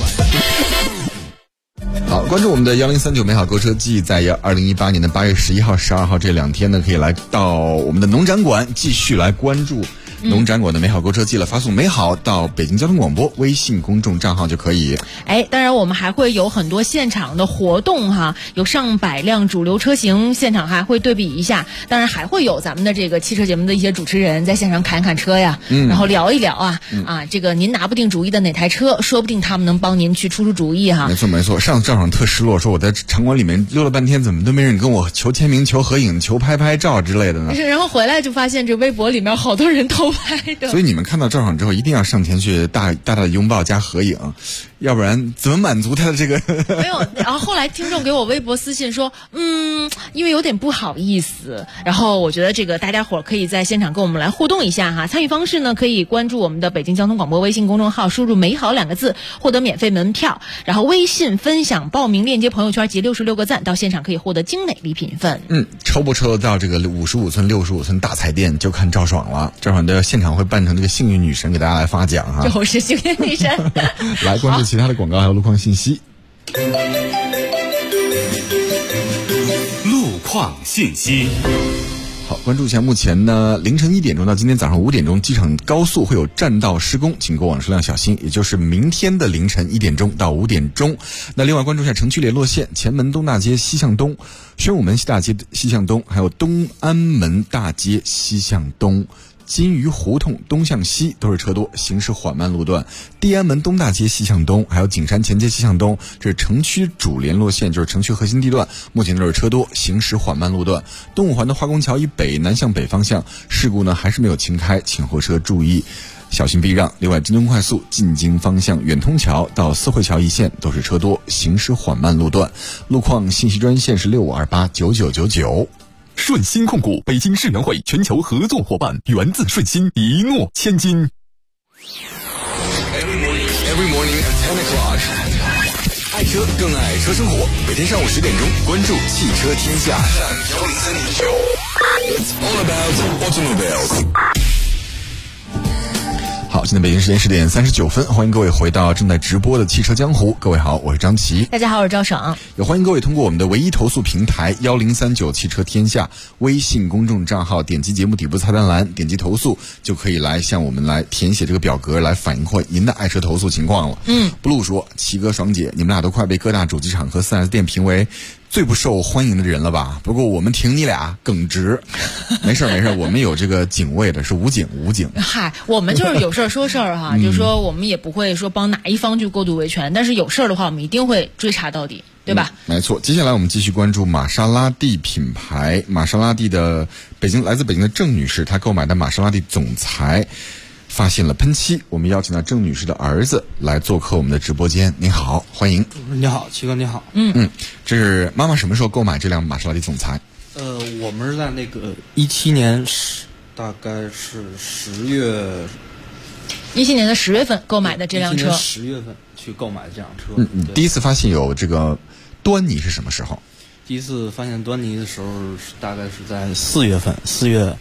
好，关注我们的1039美好购车季，在2018年的8月11号、12号这2天呢，可以来到我们的农展馆，继续来关注农展馆的美好购车记了，发送美好到北京交通广播微信公众账号就可以。 当然我们还会有很多现场的活动哈，有上百辆主流车型，现场还会对比一下。当然还会有咱们的这个汽车节目的一些主持人在现场侃侃车呀，然后聊一聊啊，这个您拿不定主意的哪台车，说不定他们能帮您去出主意哈。 没错，上次赵爽特失落，说我在场馆里面溜了半天，怎么都没人跟我求签名、求合影、求拍照之类的呢？ 然后回来就发现这微博里面好多人偷拍的。 所以你们看到赵爽之后，一定要上前去大的拥抱加合影，要不然怎么满足他的这个？ 没有。然后后来听众给我微博私信说，因为有点不好意思。然后我觉得这个大家伙可以在现场跟我们来互动一下哈。参与方式呢，可以关注我们的北京交通广播微信公众号，输入美好2个字，获得免费门票。然后微信分享报名链接朋友圈及66个赞，到现场可以获得精美礼品一份。 抽不抽得到这个55寸、65寸大彩电，就看赵爽了。赵爽的现场会扮成这个幸运女神给大家来发奖哈。 又是幸运女神。 来关注其他的广告还有路况信息。 路况信息。 好，关注一下目前呢，凌晨1点钟到今天早上5点钟，机场高速会有占道施工，请过往车辆小心。也就是明天的凌晨1点钟到5点钟。那另外关注一下城区联络线：前门东大街西向东、宣武门西大街西向东，还有东安门大街西向东。金鱼胡同东向西都是车多，行驶缓慢路段。地安门东大街西向东，还有景山前街西向东，这是城区主联络线，就是城区核心地段，目前都是车多，行驶缓慢路段。东五环的化工桥以北南向北方向事故呢还是没有清开，请后车注意小心避让。另外，京东快速进京方向远通桥到四惠桥一线都是车多，行驶缓慢路段。路况信息专线是65289999。 顺鑫控股北京世园会全球合作伙伴，源自顺鑫，一诺千金。 Every morning at 10 o'clock， 爱车更爱车生活。每天上午10点钟，关注汽车天下。It's all about automobiles。 好，现在北京时间10点39分，欢迎各位回到正在直播的汽车江湖。各位好，我是张琪。 大家好，我是赵爽。 也欢迎各位通过我们的唯一投诉平台1039汽车天下微信公众账号，点击节目底部菜单栏，点击投诉，就可以来向我们来填写这个表格，来反映您的爱车投诉情况了。Blue 说，齐哥、爽姐，你们俩都快被各大主机厂和 4S 店评为最不受欢迎的人了吧？不过我们挺你俩耿直。没事，我们有这个警卫的，是武警。 嗨，我们就是有事儿说事儿哈，就是说我们也不会说帮哪一方去过度维权，但是有事儿的话，我们一定会追查到底，对吧？ 没错。接下来我们继续关注玛莎拉蒂品牌。玛莎拉蒂的来自北京的郑女士，她购买的玛莎拉蒂总裁发现了喷漆。我们邀请到郑女士的儿子来做客我们的直播间。您好，欢迎。 你好，齐哥，你好。 这是妈妈什么时候购买这辆玛莎拉蒂总裁？ 我们是在那个17年，大概是10月。 17年的10月份购买的这辆车。 10月份去购买的这辆车。 第一次发现有这个端倪是什么时候？ 第一次发现端倪的时候，大概是在4月份，4月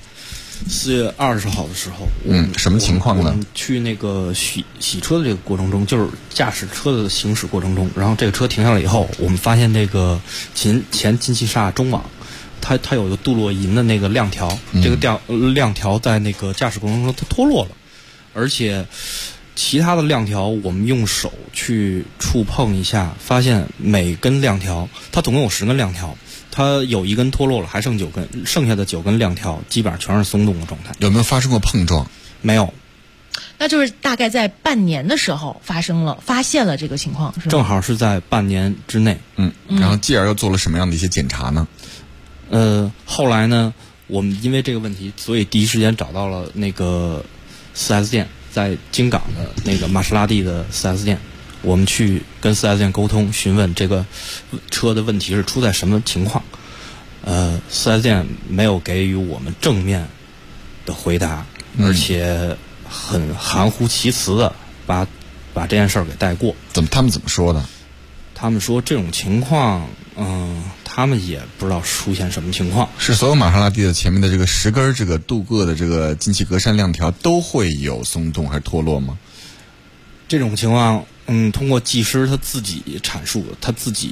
20号的时候。 什么情况呢？ 我们去那个洗车的这个过程中，就是驾驶车的行驶过程中，然后这个车停下来以后，我们发现这个前进气刹中网，它有一个镀铬银的那个亮条，这个亮条在那个驾驶过程中它脱落了，而且其他的亮条我们用手去触碰一下，发现每根亮条，它总共有10根亮条，它有1根脱落了，还剩9根，剩下的9根亮条基本上全是松动的状态。 有没有发生过碰撞？ 没有。 那就是大概在半年的时候发现了这个情况，是吧？ 正好是在半年之内。 然后继而又做了什么样的一些检查呢？ 后来呢，我们因为这个问题，所以第一时间找到了那个 4S 店，在京港的那个玛莎拉蒂的 4S 店，我们去跟 4S 店沟通，询问这个车的问题是出在什么情况。4S 店没有给予我们正面的回答，而且很含糊其辞的把这件事儿给带过。 他们怎么说的？ 他们说这种情况，他们也不知道出现什么情况。 是所有玛莎拉蒂的前面的这个10根这个镀铬的这个进气格栅亮条都会有松动还是脱落吗？ 这种情况，通过技师他自己阐述，他自己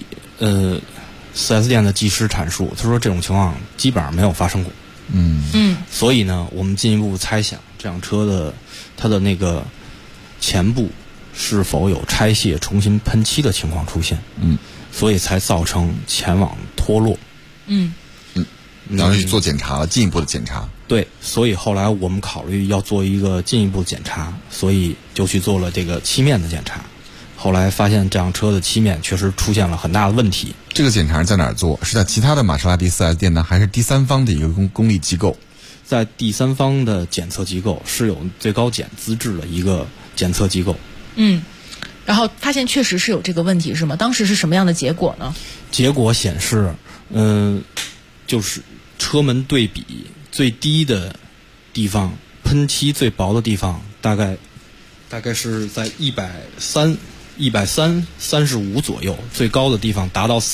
4S 店的技师阐述，他说这种情况基本上没有发生过。所以呢，我们进一步猜想， 这辆车的它的那个前部是否有拆卸重新喷漆的情况出现，所以才造成前网脱落。 然后去做检查了，进一步的检查。 对，所以后来我们考虑要做一个进一步检查，所以就去做了这个漆面的检查。后来发现这辆车的漆面确实出现了很大的问题。 这个检查在哪儿做？是在其他的玛莎拉蒂 4S 店呢，还是第三方的一个公立机构？ 在第三方的检测机构，是有最高检资质的一个检测机构。 然后发现确实是有这个问题，是吗？当时是什么样的结果呢？结果显示， 就是车门对比最低的地方，喷漆最薄的地方，大概是在135左右，最高的地方达到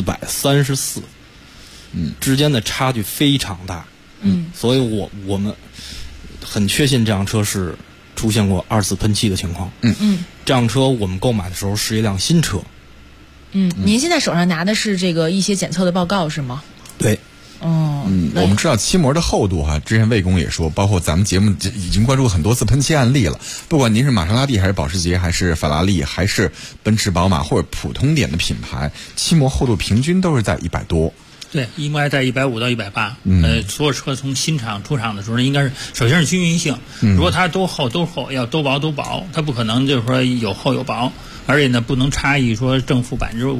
434，之间的差距非常大。所以我们很确信这辆车是出现过2次喷漆的情况。这辆车我们购买的时候是一辆新车。 您现在手上拿的是这个一些检测的报告是吗？ 对。 我们知道漆膜的厚度之前魏工也说，包括咱们节目已经关注很多次喷漆案例了。不管您是玛莎拉蒂还是保时捷还是法拉利还是奔驰宝马或者普通点的品牌，漆膜厚度平均都是在100多。 对，应该在150到180。所有车从新厂出厂的时候，应该是首先是均匀性。如果它都厚，要都薄，它不可能就是说有厚有薄，而且呢不能差异说正负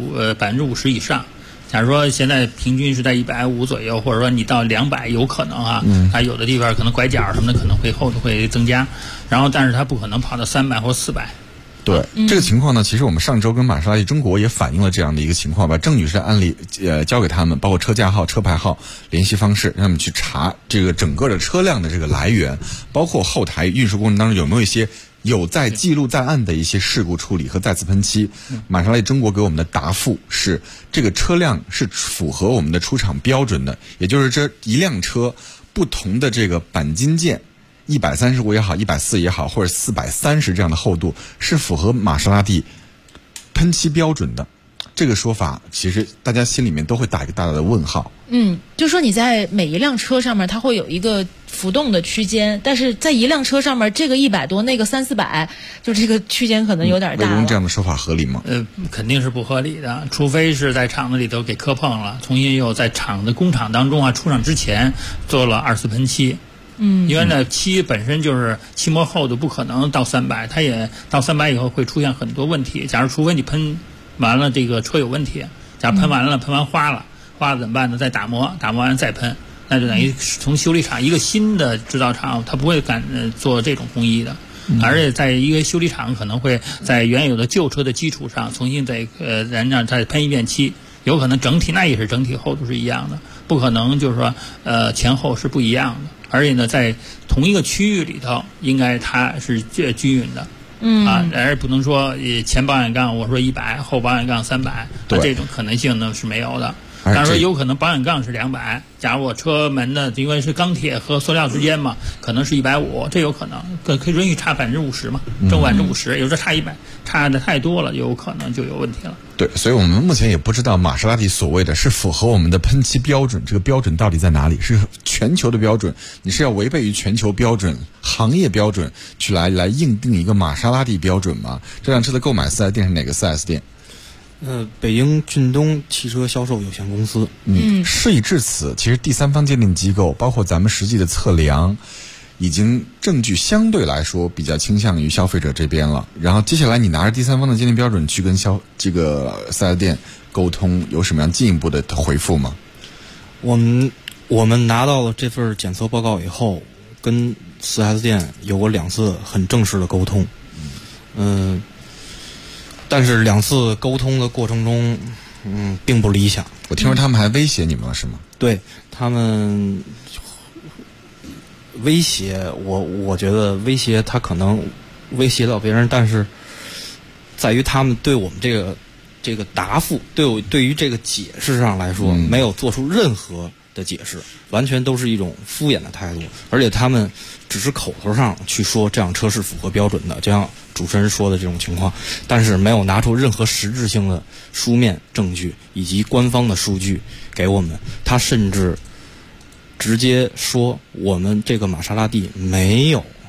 50%以上。假如说现在平均是在150左右，或者说你到200有可能它有的地方可能拐角什么的可能会厚度会增加，然后但是它不可能跑到300或400。 对，这个情况呢，其实我们上周跟玛莎拉蒂中国也反映了这样的一个情况，把郑女士的案例交给他们，包括车架号、车牌号、联系方式，让他们去查这个整个的车辆的这个来源，包括后台运输过程当中有没有一些有在记录在案的一些事故处理和再次喷漆。玛莎拉蒂中国给我们的答复是，这个车辆是符合我们的出厂标准的，也就是这一辆车不同的这个钣金件，135也好，140也好，或者430这样的厚度，是符合玛莎拉蒂喷漆标准的。这个说法其实大家心里面都会打一个大大的问号。 就说你在每一辆车上面它会有一个浮动的区间，但是在一辆车上面这个100多那个300-400，就这个区间可能有点大了。 魏工这样的说法合理吗？ 肯定是不合理的，除非是在厂子里头给磕碰了，重新又在工厂当中出厂之前做了2次喷漆。因为呢，漆本身就是漆膜厚度不可能到300，它也到300以后会出现很多问题。除非你喷完了这个车有问题，假如喷完花了怎么办呢？再打磨完再喷，那就等于从修理厂一个新的制造厂，它不会敢做这种工艺的。而且在一个修理厂可能会在原有的旧车的基础上重新再喷一遍漆，有可能整体厚度是一样的，不可能就是说前后是不一样的。而且呢，在同一个区域里头，应该它是均匀的。而不能说前保险杠我说100，后保险杠300，这种可能性呢是没有的。但是说有可能保险杠是200，假如我车门呢，因为是钢铁和塑料之间嘛，可能是150，这有可能，可以允许差50%嘛，正50%，有时候差的太多了，有可能就有问题了。 对，所以我们目前也不知道玛莎拉蒂所谓的是符合我们的喷漆标准，这个标准到底在哪里？是全球的标准？你是要违背于全球标准、行业标准去来硬定一个玛莎拉蒂标准吗？这辆车的购买4S店是哪个4S店？ 北京俊东汽车销售有限公司。 事已至此，其实第三方鉴定机构，包括咱们实际的测量，已经证据相对来说比较倾向于消费者这边了。然后接下来你拿着第三方的鉴定标准去跟这个4S店沟通，有什么样进一步的回复吗？ 我们拿到了这份检测报告以后，跟4S店有过2次很正式的沟通。但是2次沟通的过程中，并不理想。 我听说他们还威胁你们了，是吗？ 对，他们威胁我觉得威胁他可能威胁到别人，但是在于他们对我们这个答复，对于这个解释上来说，没有做出任何的解释，完全都是一种敷衍的态度，而且他们只是口头上去说这辆车是符合标准的，就像主持人说的这种情况，但是没有拿出任何实质性的书面证据以及官方的数据给我们。他甚至直接说我们这个玛莎拉蒂没有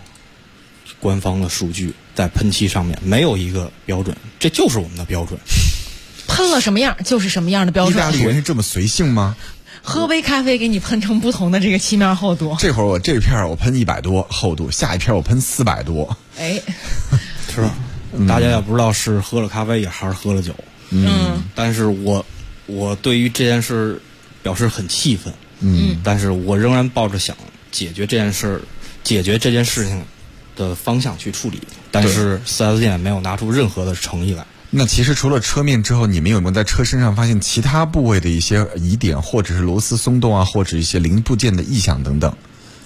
官方的数据，在喷漆上面没有一个标准，这就是我们的标准。 喷了什么样就是什么样的标准。 意大利人是这么随性吗？ 喝杯咖啡给你喷成不同的这个漆面厚度。 这会儿我这片我喷100多厚度，下一片我喷400多。 哎， 是吧？大家也不知道是喝了咖啡也还是喝了酒。但是我对于这件事表示很气愤。但是我仍然抱着想解决这件事情的方向去处理，但是 4S 店没有拿出任何的诚意来。 那其实除了车面之后，你们有没有在车身上发现其他部位的一些疑点，或者是螺丝松动啊，或者一些零部件的异响等等？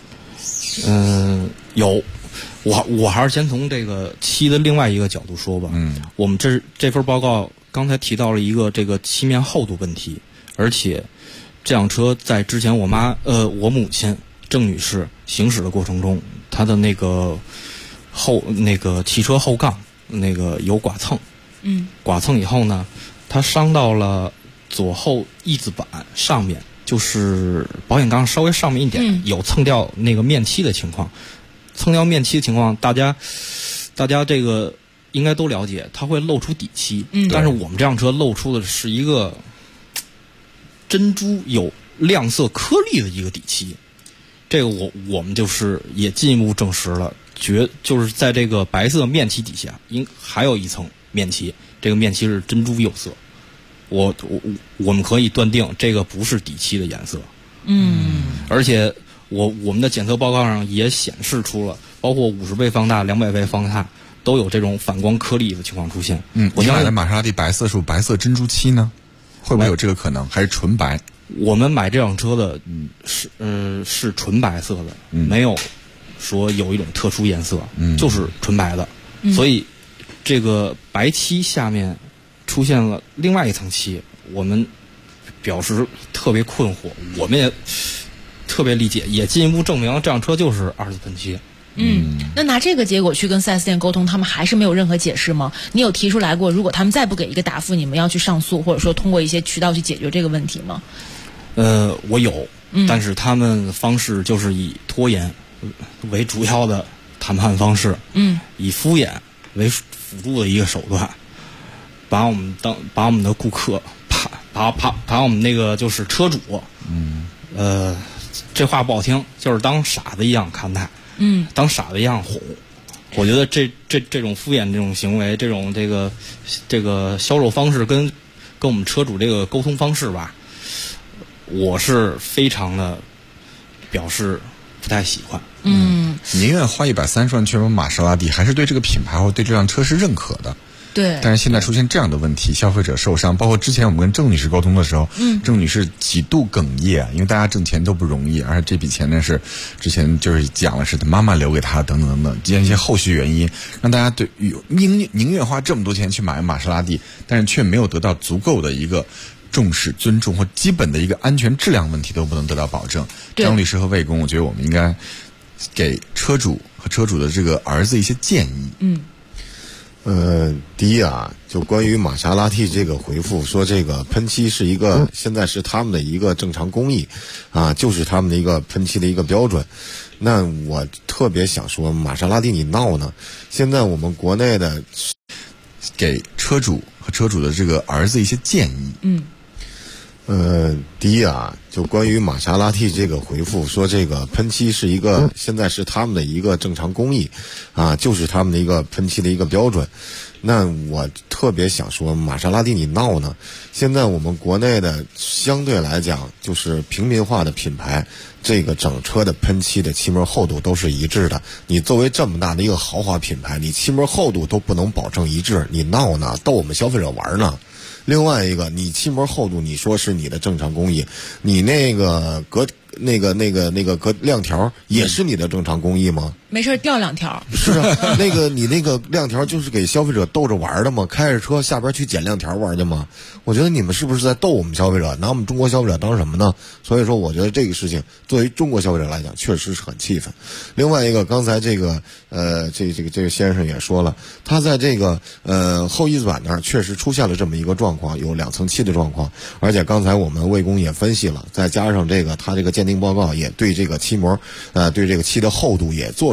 有。我还是先从这个漆的另外一个角度说吧。我们这份报告刚才提到了一个这个漆面厚度问题，而且这辆车在之前我母亲郑女士行驶的过程中，她的那个汽车后杠有剐蹭。剐蹭以后呢，它伤到了左后翼子板上面，就是保险杠稍微上面一点，有蹭掉那个面漆的情况。蹭掉面漆的情况，大家这个应该都了解，它会露出底漆。但是我们这辆车露出的是一个珍珠有亮色颗粒的一个底漆。这个我们就是也进一步证实了，就是在这个白色面漆底下还有一层面漆，这个面漆是珍珠釉色。我们可以断定这个不是底漆的颜色。而且我们的检测报告上也显示出了，包括50倍放大、200倍放大都有这种反光颗粒的情况出现。 我买的玛莎拉蒂白色是白色珍珠漆呢，会不会有这个可能？还是纯白？ 我们买这辆车的是纯白色的，没有说有一种特殊颜色，就是纯白的。所以这个白漆下面出现了另外一层漆，我们表示特别困惑，我们也特别理解，也进一步证明这辆车就是2次喷漆。 那拿这个结果去跟 4S 店沟通，他们还是没有任何解释吗？你有提出来过，如果他们再不给一个答复，你们要去上诉，或者说通过一些渠道去解决这个问题吗？ 我有，但是他们方式就是以拖延为主要的谈判方式，以敷衍为辅助的一个手段，把我们的顾客把我们那个就是车主，这话不好听，就是当傻子一样看待，当傻子一样哄。我觉得这种敷衍这种行为，这个销售方式跟我们车主这个沟通方式吧，我是非常的表示不太喜欢。 宁愿花130万去买玛莎拉蒂，还是对这个品牌或对这辆车是认可的。 对， 但是现在出现这样的问题，消费者受伤，包括之前我们跟郑女士沟通的时候，郑女士几度哽咽，因为大家挣钱都不容易，而且这笔钱呢是之前就是讲了是她妈妈留给她等等等等，一些后续原因，让大家对宁愿花这么多钱去买玛莎拉蒂，但是却没有得到足够的一个重视、尊重或基本的一个安全质量问题都不能得到保证。张律师和魏工，我觉得我们应该给车主和车主的这个儿子一些建议。 第一啊，就关于玛莎拉蒂这个回复说，这个喷漆是一个现在是他们的一个正常工艺啊，就是他们的一个喷漆的一个标准。那我特别想说，玛莎拉蒂你闹呢？现在我们国内的给车主和车主的这个儿子一些建议。 第一啊，就关于玛莎拉蒂这个回复说，这个喷漆是一个现在是他们的一个正常工艺啊，就是他们的一个喷漆的一个标准。那我特别想说，玛莎拉蒂你闹呢？现在我们国内的相对来讲就是平民化的品牌，这个整车的喷漆的漆膜厚度都是一致的。你作为这么大的一个豪华品牌，你漆膜厚度都不能保证一致，你闹呢？逗我们消费者玩呢？另外一个，你漆膜厚度你说是你的正常工艺，你那个隔亮条也是你的正常工艺吗？ 没事掉2条。 是啊，你那个亮条就是给消费者逗着玩的吗？开着车下边去捡亮条玩去吗？我觉得你们是不是在逗我们消费者，拿我们中国消费者当什么呢？所以说我觉得这个事情作为中国消费者来讲确实是很气愤。另外一个，刚才这个先生也说了，他在这个后翼子板那儿确实出现了这么一个状况，有2层漆的状况，而且刚才我们魏工也分析了，再加上他这个鉴定报告也对这个漆膜对这个漆的厚度也做出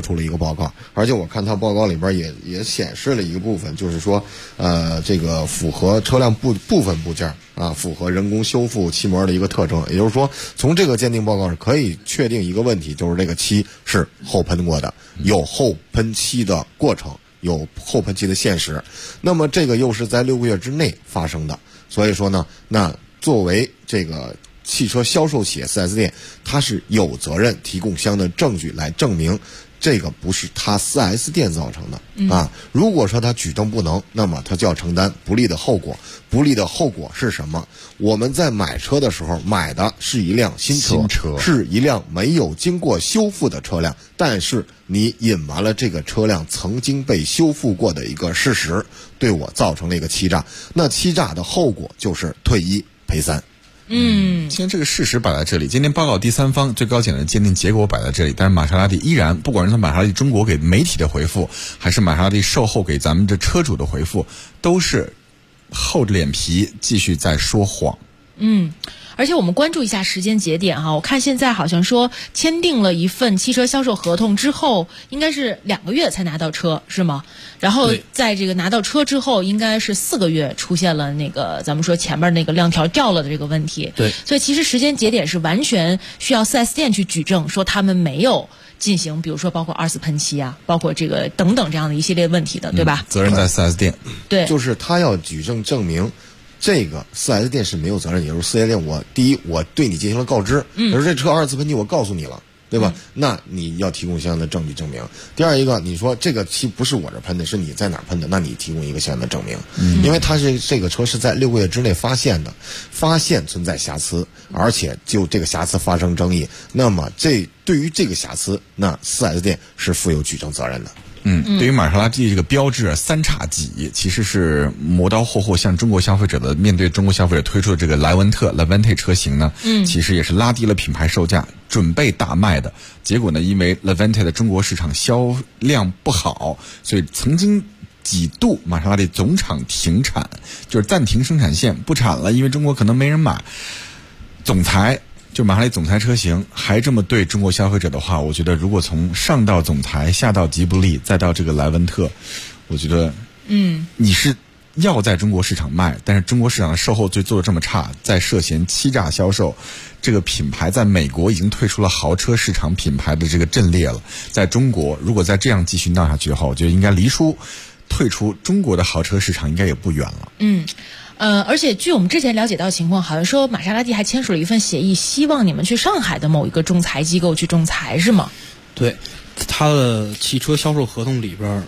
出了一个报告，而且我看他报告里边也显示了一个部分，就是说这个符合车辆部分部件啊，符合人工修复漆膜的一个特征。也就是说，从这个鉴定报告是可以确定一个问题，就是这个漆是后喷过的，有后喷漆的过程，有后喷漆的现实。那么这个又是在6个月之内发生的，所以说呢，那作为这个汽车销售企业 4S 店，它是有责任提供相应的证据来证明这个不是它 4S 店造成的啊。如果说它举证不能，那么它就要承担不利的后果。不利的后果是什么？我们在买车的时候买的是一辆新车，是一辆没有经过修复的车辆，但是你隐瞒了这个车辆曾经被修复过的一个事实，对我造成了一个欺诈。那欺诈的后果就是退1赔3。 今天这个事实摆在这里，今天报告第三方最高检的鉴定结果摆在这里，但是玛莎拉蒂依然，不管是从玛莎拉蒂中国给媒体的回复，还是玛莎拉蒂售后给咱们这车主的回复，都是厚着脸皮继续在说谎。 而且我们关注一下时间节点哈，我看现在好像说签订了一份汽车销售合同之后，应该是2个月才拿到车，是吗？然后在这个拿到车之后，应该是4个月出现了那个咱们说前面那个亮条掉了的这个问题。 对， 所以其实时间节点是完全需要 4S 店去举证，说他们没有进行，比如说包括2次喷漆啊，包括这个等等这样的一系列问题的，对吧？ 责任在 4S 店。 对， 就是他要举证证明这个 4S 店是没有责任，也就是 4S 店我第一我对你进行了告知，比如这车2次喷漆我告诉你了，对吧？那你要提供相应的证据证明。第二一个，你说这个漆不是我这喷的，是你在哪儿喷的，那你提供一个相应的证明。因为它是这个车是在6个月之内发现的，发现存在瑕疵，而且就这个瑕疵发生争议，那么对于这个瑕疵，那 4S 店是负有举证责任的。 对于玛莎拉蒂这个标志3叉戟，其实是磨刀霍霍向中国消费者的，面对中国消费者推出的这个莱文特 Levante 车型呢，其实也是拉低了品牌售价，准备大卖的。结果呢，因为 Levante 的中国市场销量不好，所以曾经几度玛莎拉蒂总厂停产，就是暂停生产线不产了，因为中国可能没人买。总裁就玛莎拉蒂总裁车型还这么对中国消费者的话，我觉得如果从上到总裁，下到吉卜力，再到这个莱文特，我觉得你是要在中国市场卖，但是中国市场的售后最做的这么差，在涉嫌欺诈销售，这个品牌在美国已经退出了豪车市场品牌的这个阵列了，在中国如果再这样继续闹下去的话，我觉得应该退出中国的豪车市场应该也不远了。 而且据我们之前了解到情况，好像说玛莎拉蒂还签署了一份协议，希望你们去上海的某一个仲裁机构去仲裁，是吗？ 对，他的汽车销售合同里边，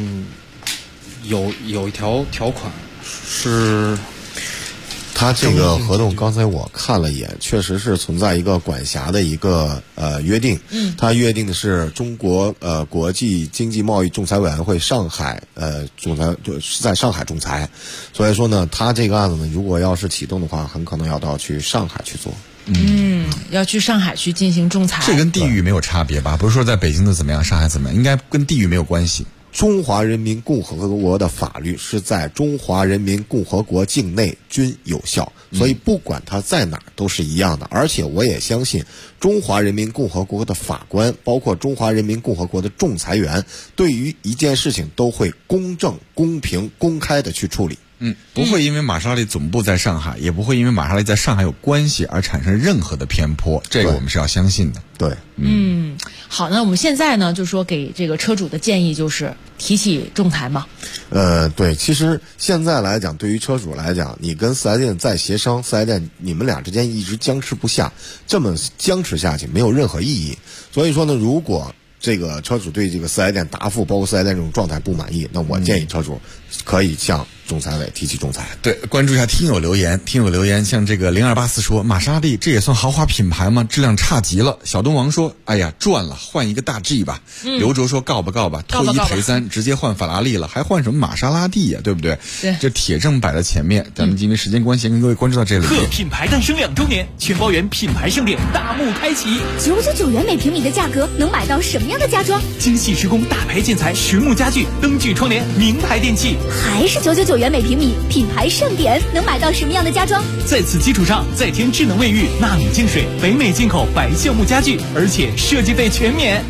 有一条款是。 他这个合同刚才我看了一眼，确实是存在一个管辖的一个约定。他约定的是中国国际经济贸易仲裁委员会上海仲裁，就是在上海仲裁。所以说呢，他这个案子呢，如果要是启动的话，很可能要到去上海去做。 要去上海去进行仲裁。 这跟地域没有差别吧？不是说在北京的怎么样，上海怎么样，应该跟地域没有关系。 中华人民共和国的法律是在中华人民共和国境内均有效，所以不管它在哪儿都是一样的。而且我也相信中华人民共和国的法官，包括中华人民共和国的仲裁员，对于一件事情都会公正、公平、公开的去处理。 不会因为玛莎拉蒂总部在上海，也不会因为玛莎拉蒂在上海有关系而产生任何的偏颇，这个我们是要相信的。 对， 好，那我们现在呢，就说给这个车主的建议就是提起仲裁嘛。 对，其实现在来讲，对于车主来讲，你跟4S店再协商，4S店你们俩之间一直僵持不下，这么僵持下去没有任何意义。所以说呢，如果这个车主对这个4S店答复，包括4S店这种状态不满意，那我建议车主可以向仲裁委提起仲裁。 对，关注一下听友留言，像这个0284说，玛莎拉蒂这也算豪华品牌吗？质量差极了。小东王说，哎呀赚了，换一个大 G 吧。刘卓说告吧，退1赔3，直接换法拉利了，还换什么玛莎拉蒂呀，对不对？ 对， 这铁证摆在前面，咱们因为时间关系跟各位关注到这里。 贺品牌诞生2周年，全包园品牌盛典大幕开启 ，999元每平米的价格能买到什么样的家装？ 精细施工大牌建材，实木家具，灯具窗帘，名牌电器， 还是999元。 元每平米，品牌盛典，能买到什么样的家装？ 在此基础上再添智能卫浴、纳米净水、北美进口白橡木家具，而且设计费全免。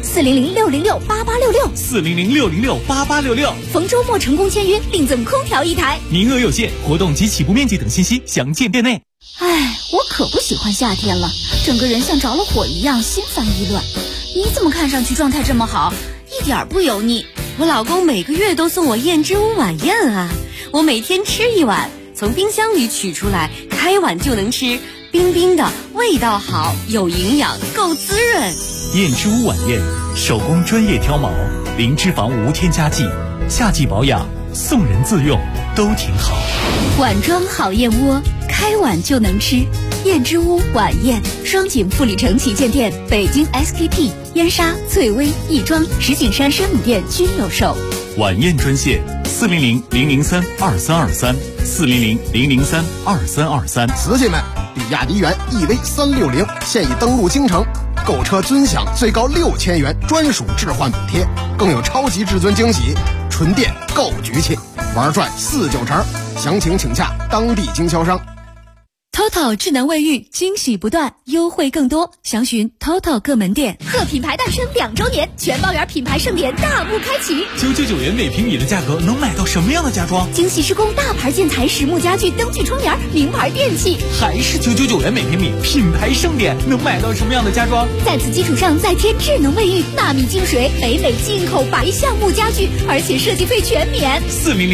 400-606-8866，400-606-8866，逢周末成功签约，另赠空调1台， 名额有限，活动及起步面积等信息详见店内。 唉，我可不喜欢夏天了，整个人像着了火一样，心烦意乱。你怎么看上去状态这么好，一点不油腻？ 我老公每个月都送我燕之屋晚宴啊，我每天吃1碗，从冰箱里取出来，开碗就能吃，冰冰的，味道好，有营养，够滋润。 燕之屋晚宴，手工专业挑毛，零脂肪无添加剂，夏季保养，送人自用都挺好。 碗装好燕窝，开碗就能吃。燕之屋晚宴，双井富力城旗舰店、北京 SKP、燕莎、翠微、亦庄、石景山生米店均有售。 晚宴专线400-003-2323，400-003-2323。 瓷器们，比亚迪元 EV360现已登陆京城，购车尊享最高6000元专属置换补贴，更有超级至尊惊喜，纯电够局气，玩转4-9成，详情请洽当地经销商。 TOTO 智能卫浴，惊喜不断，优惠更多，详询 TOTO 各门店。贺品牌诞生2周年，全包园品牌盛典大幕开启 ，999元每平米的价格能买到什么样的家装？ 精细施工大牌建材、实木家具、灯具、窗帘，名牌电器， 还是999元每平米，品牌盛典能买到什么样的家装？ 在此基础上再添智能卫浴、纳米净水、北美进口白橡木家具，而且设计费全免。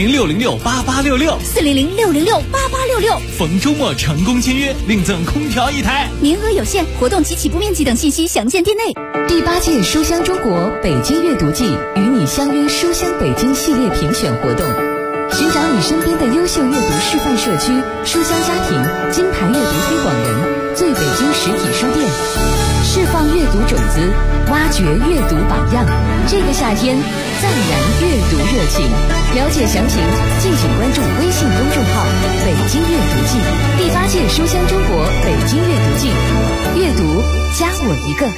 400-606-8866，400-606-8866，逢周末成功签约，另赠空调1台， 名额有限，活动及起步面积等信息详见店内。 第8届书香中国北京阅读季与你相约书香北京系列评选活动，寻找你身边的优秀阅读示范社区、书香家庭、金牌阅读推广人、最北京实体书店，释放阅读种子，挖掘阅读榜样。这个夏天，暂燃阅读热情。了解详情，敬请关注微信公众号“北京阅读季”。第8届书香中国北京阅读季，阅读加我一个。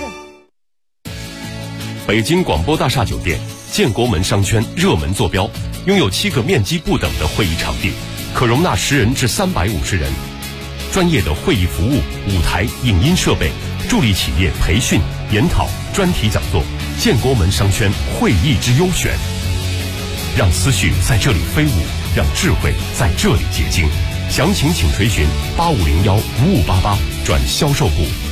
北京广播大厦酒店建国门商圈热门坐标，拥有7个面积不等的会议场地，可容纳10人至350人。专业的会议服务、舞台、影音设备，助力企业培训、研讨、专题讲座。建国门商圈会议之优选，让思绪在这里飞舞，让智慧在这里结晶。详情请垂询8501-5588转销售部。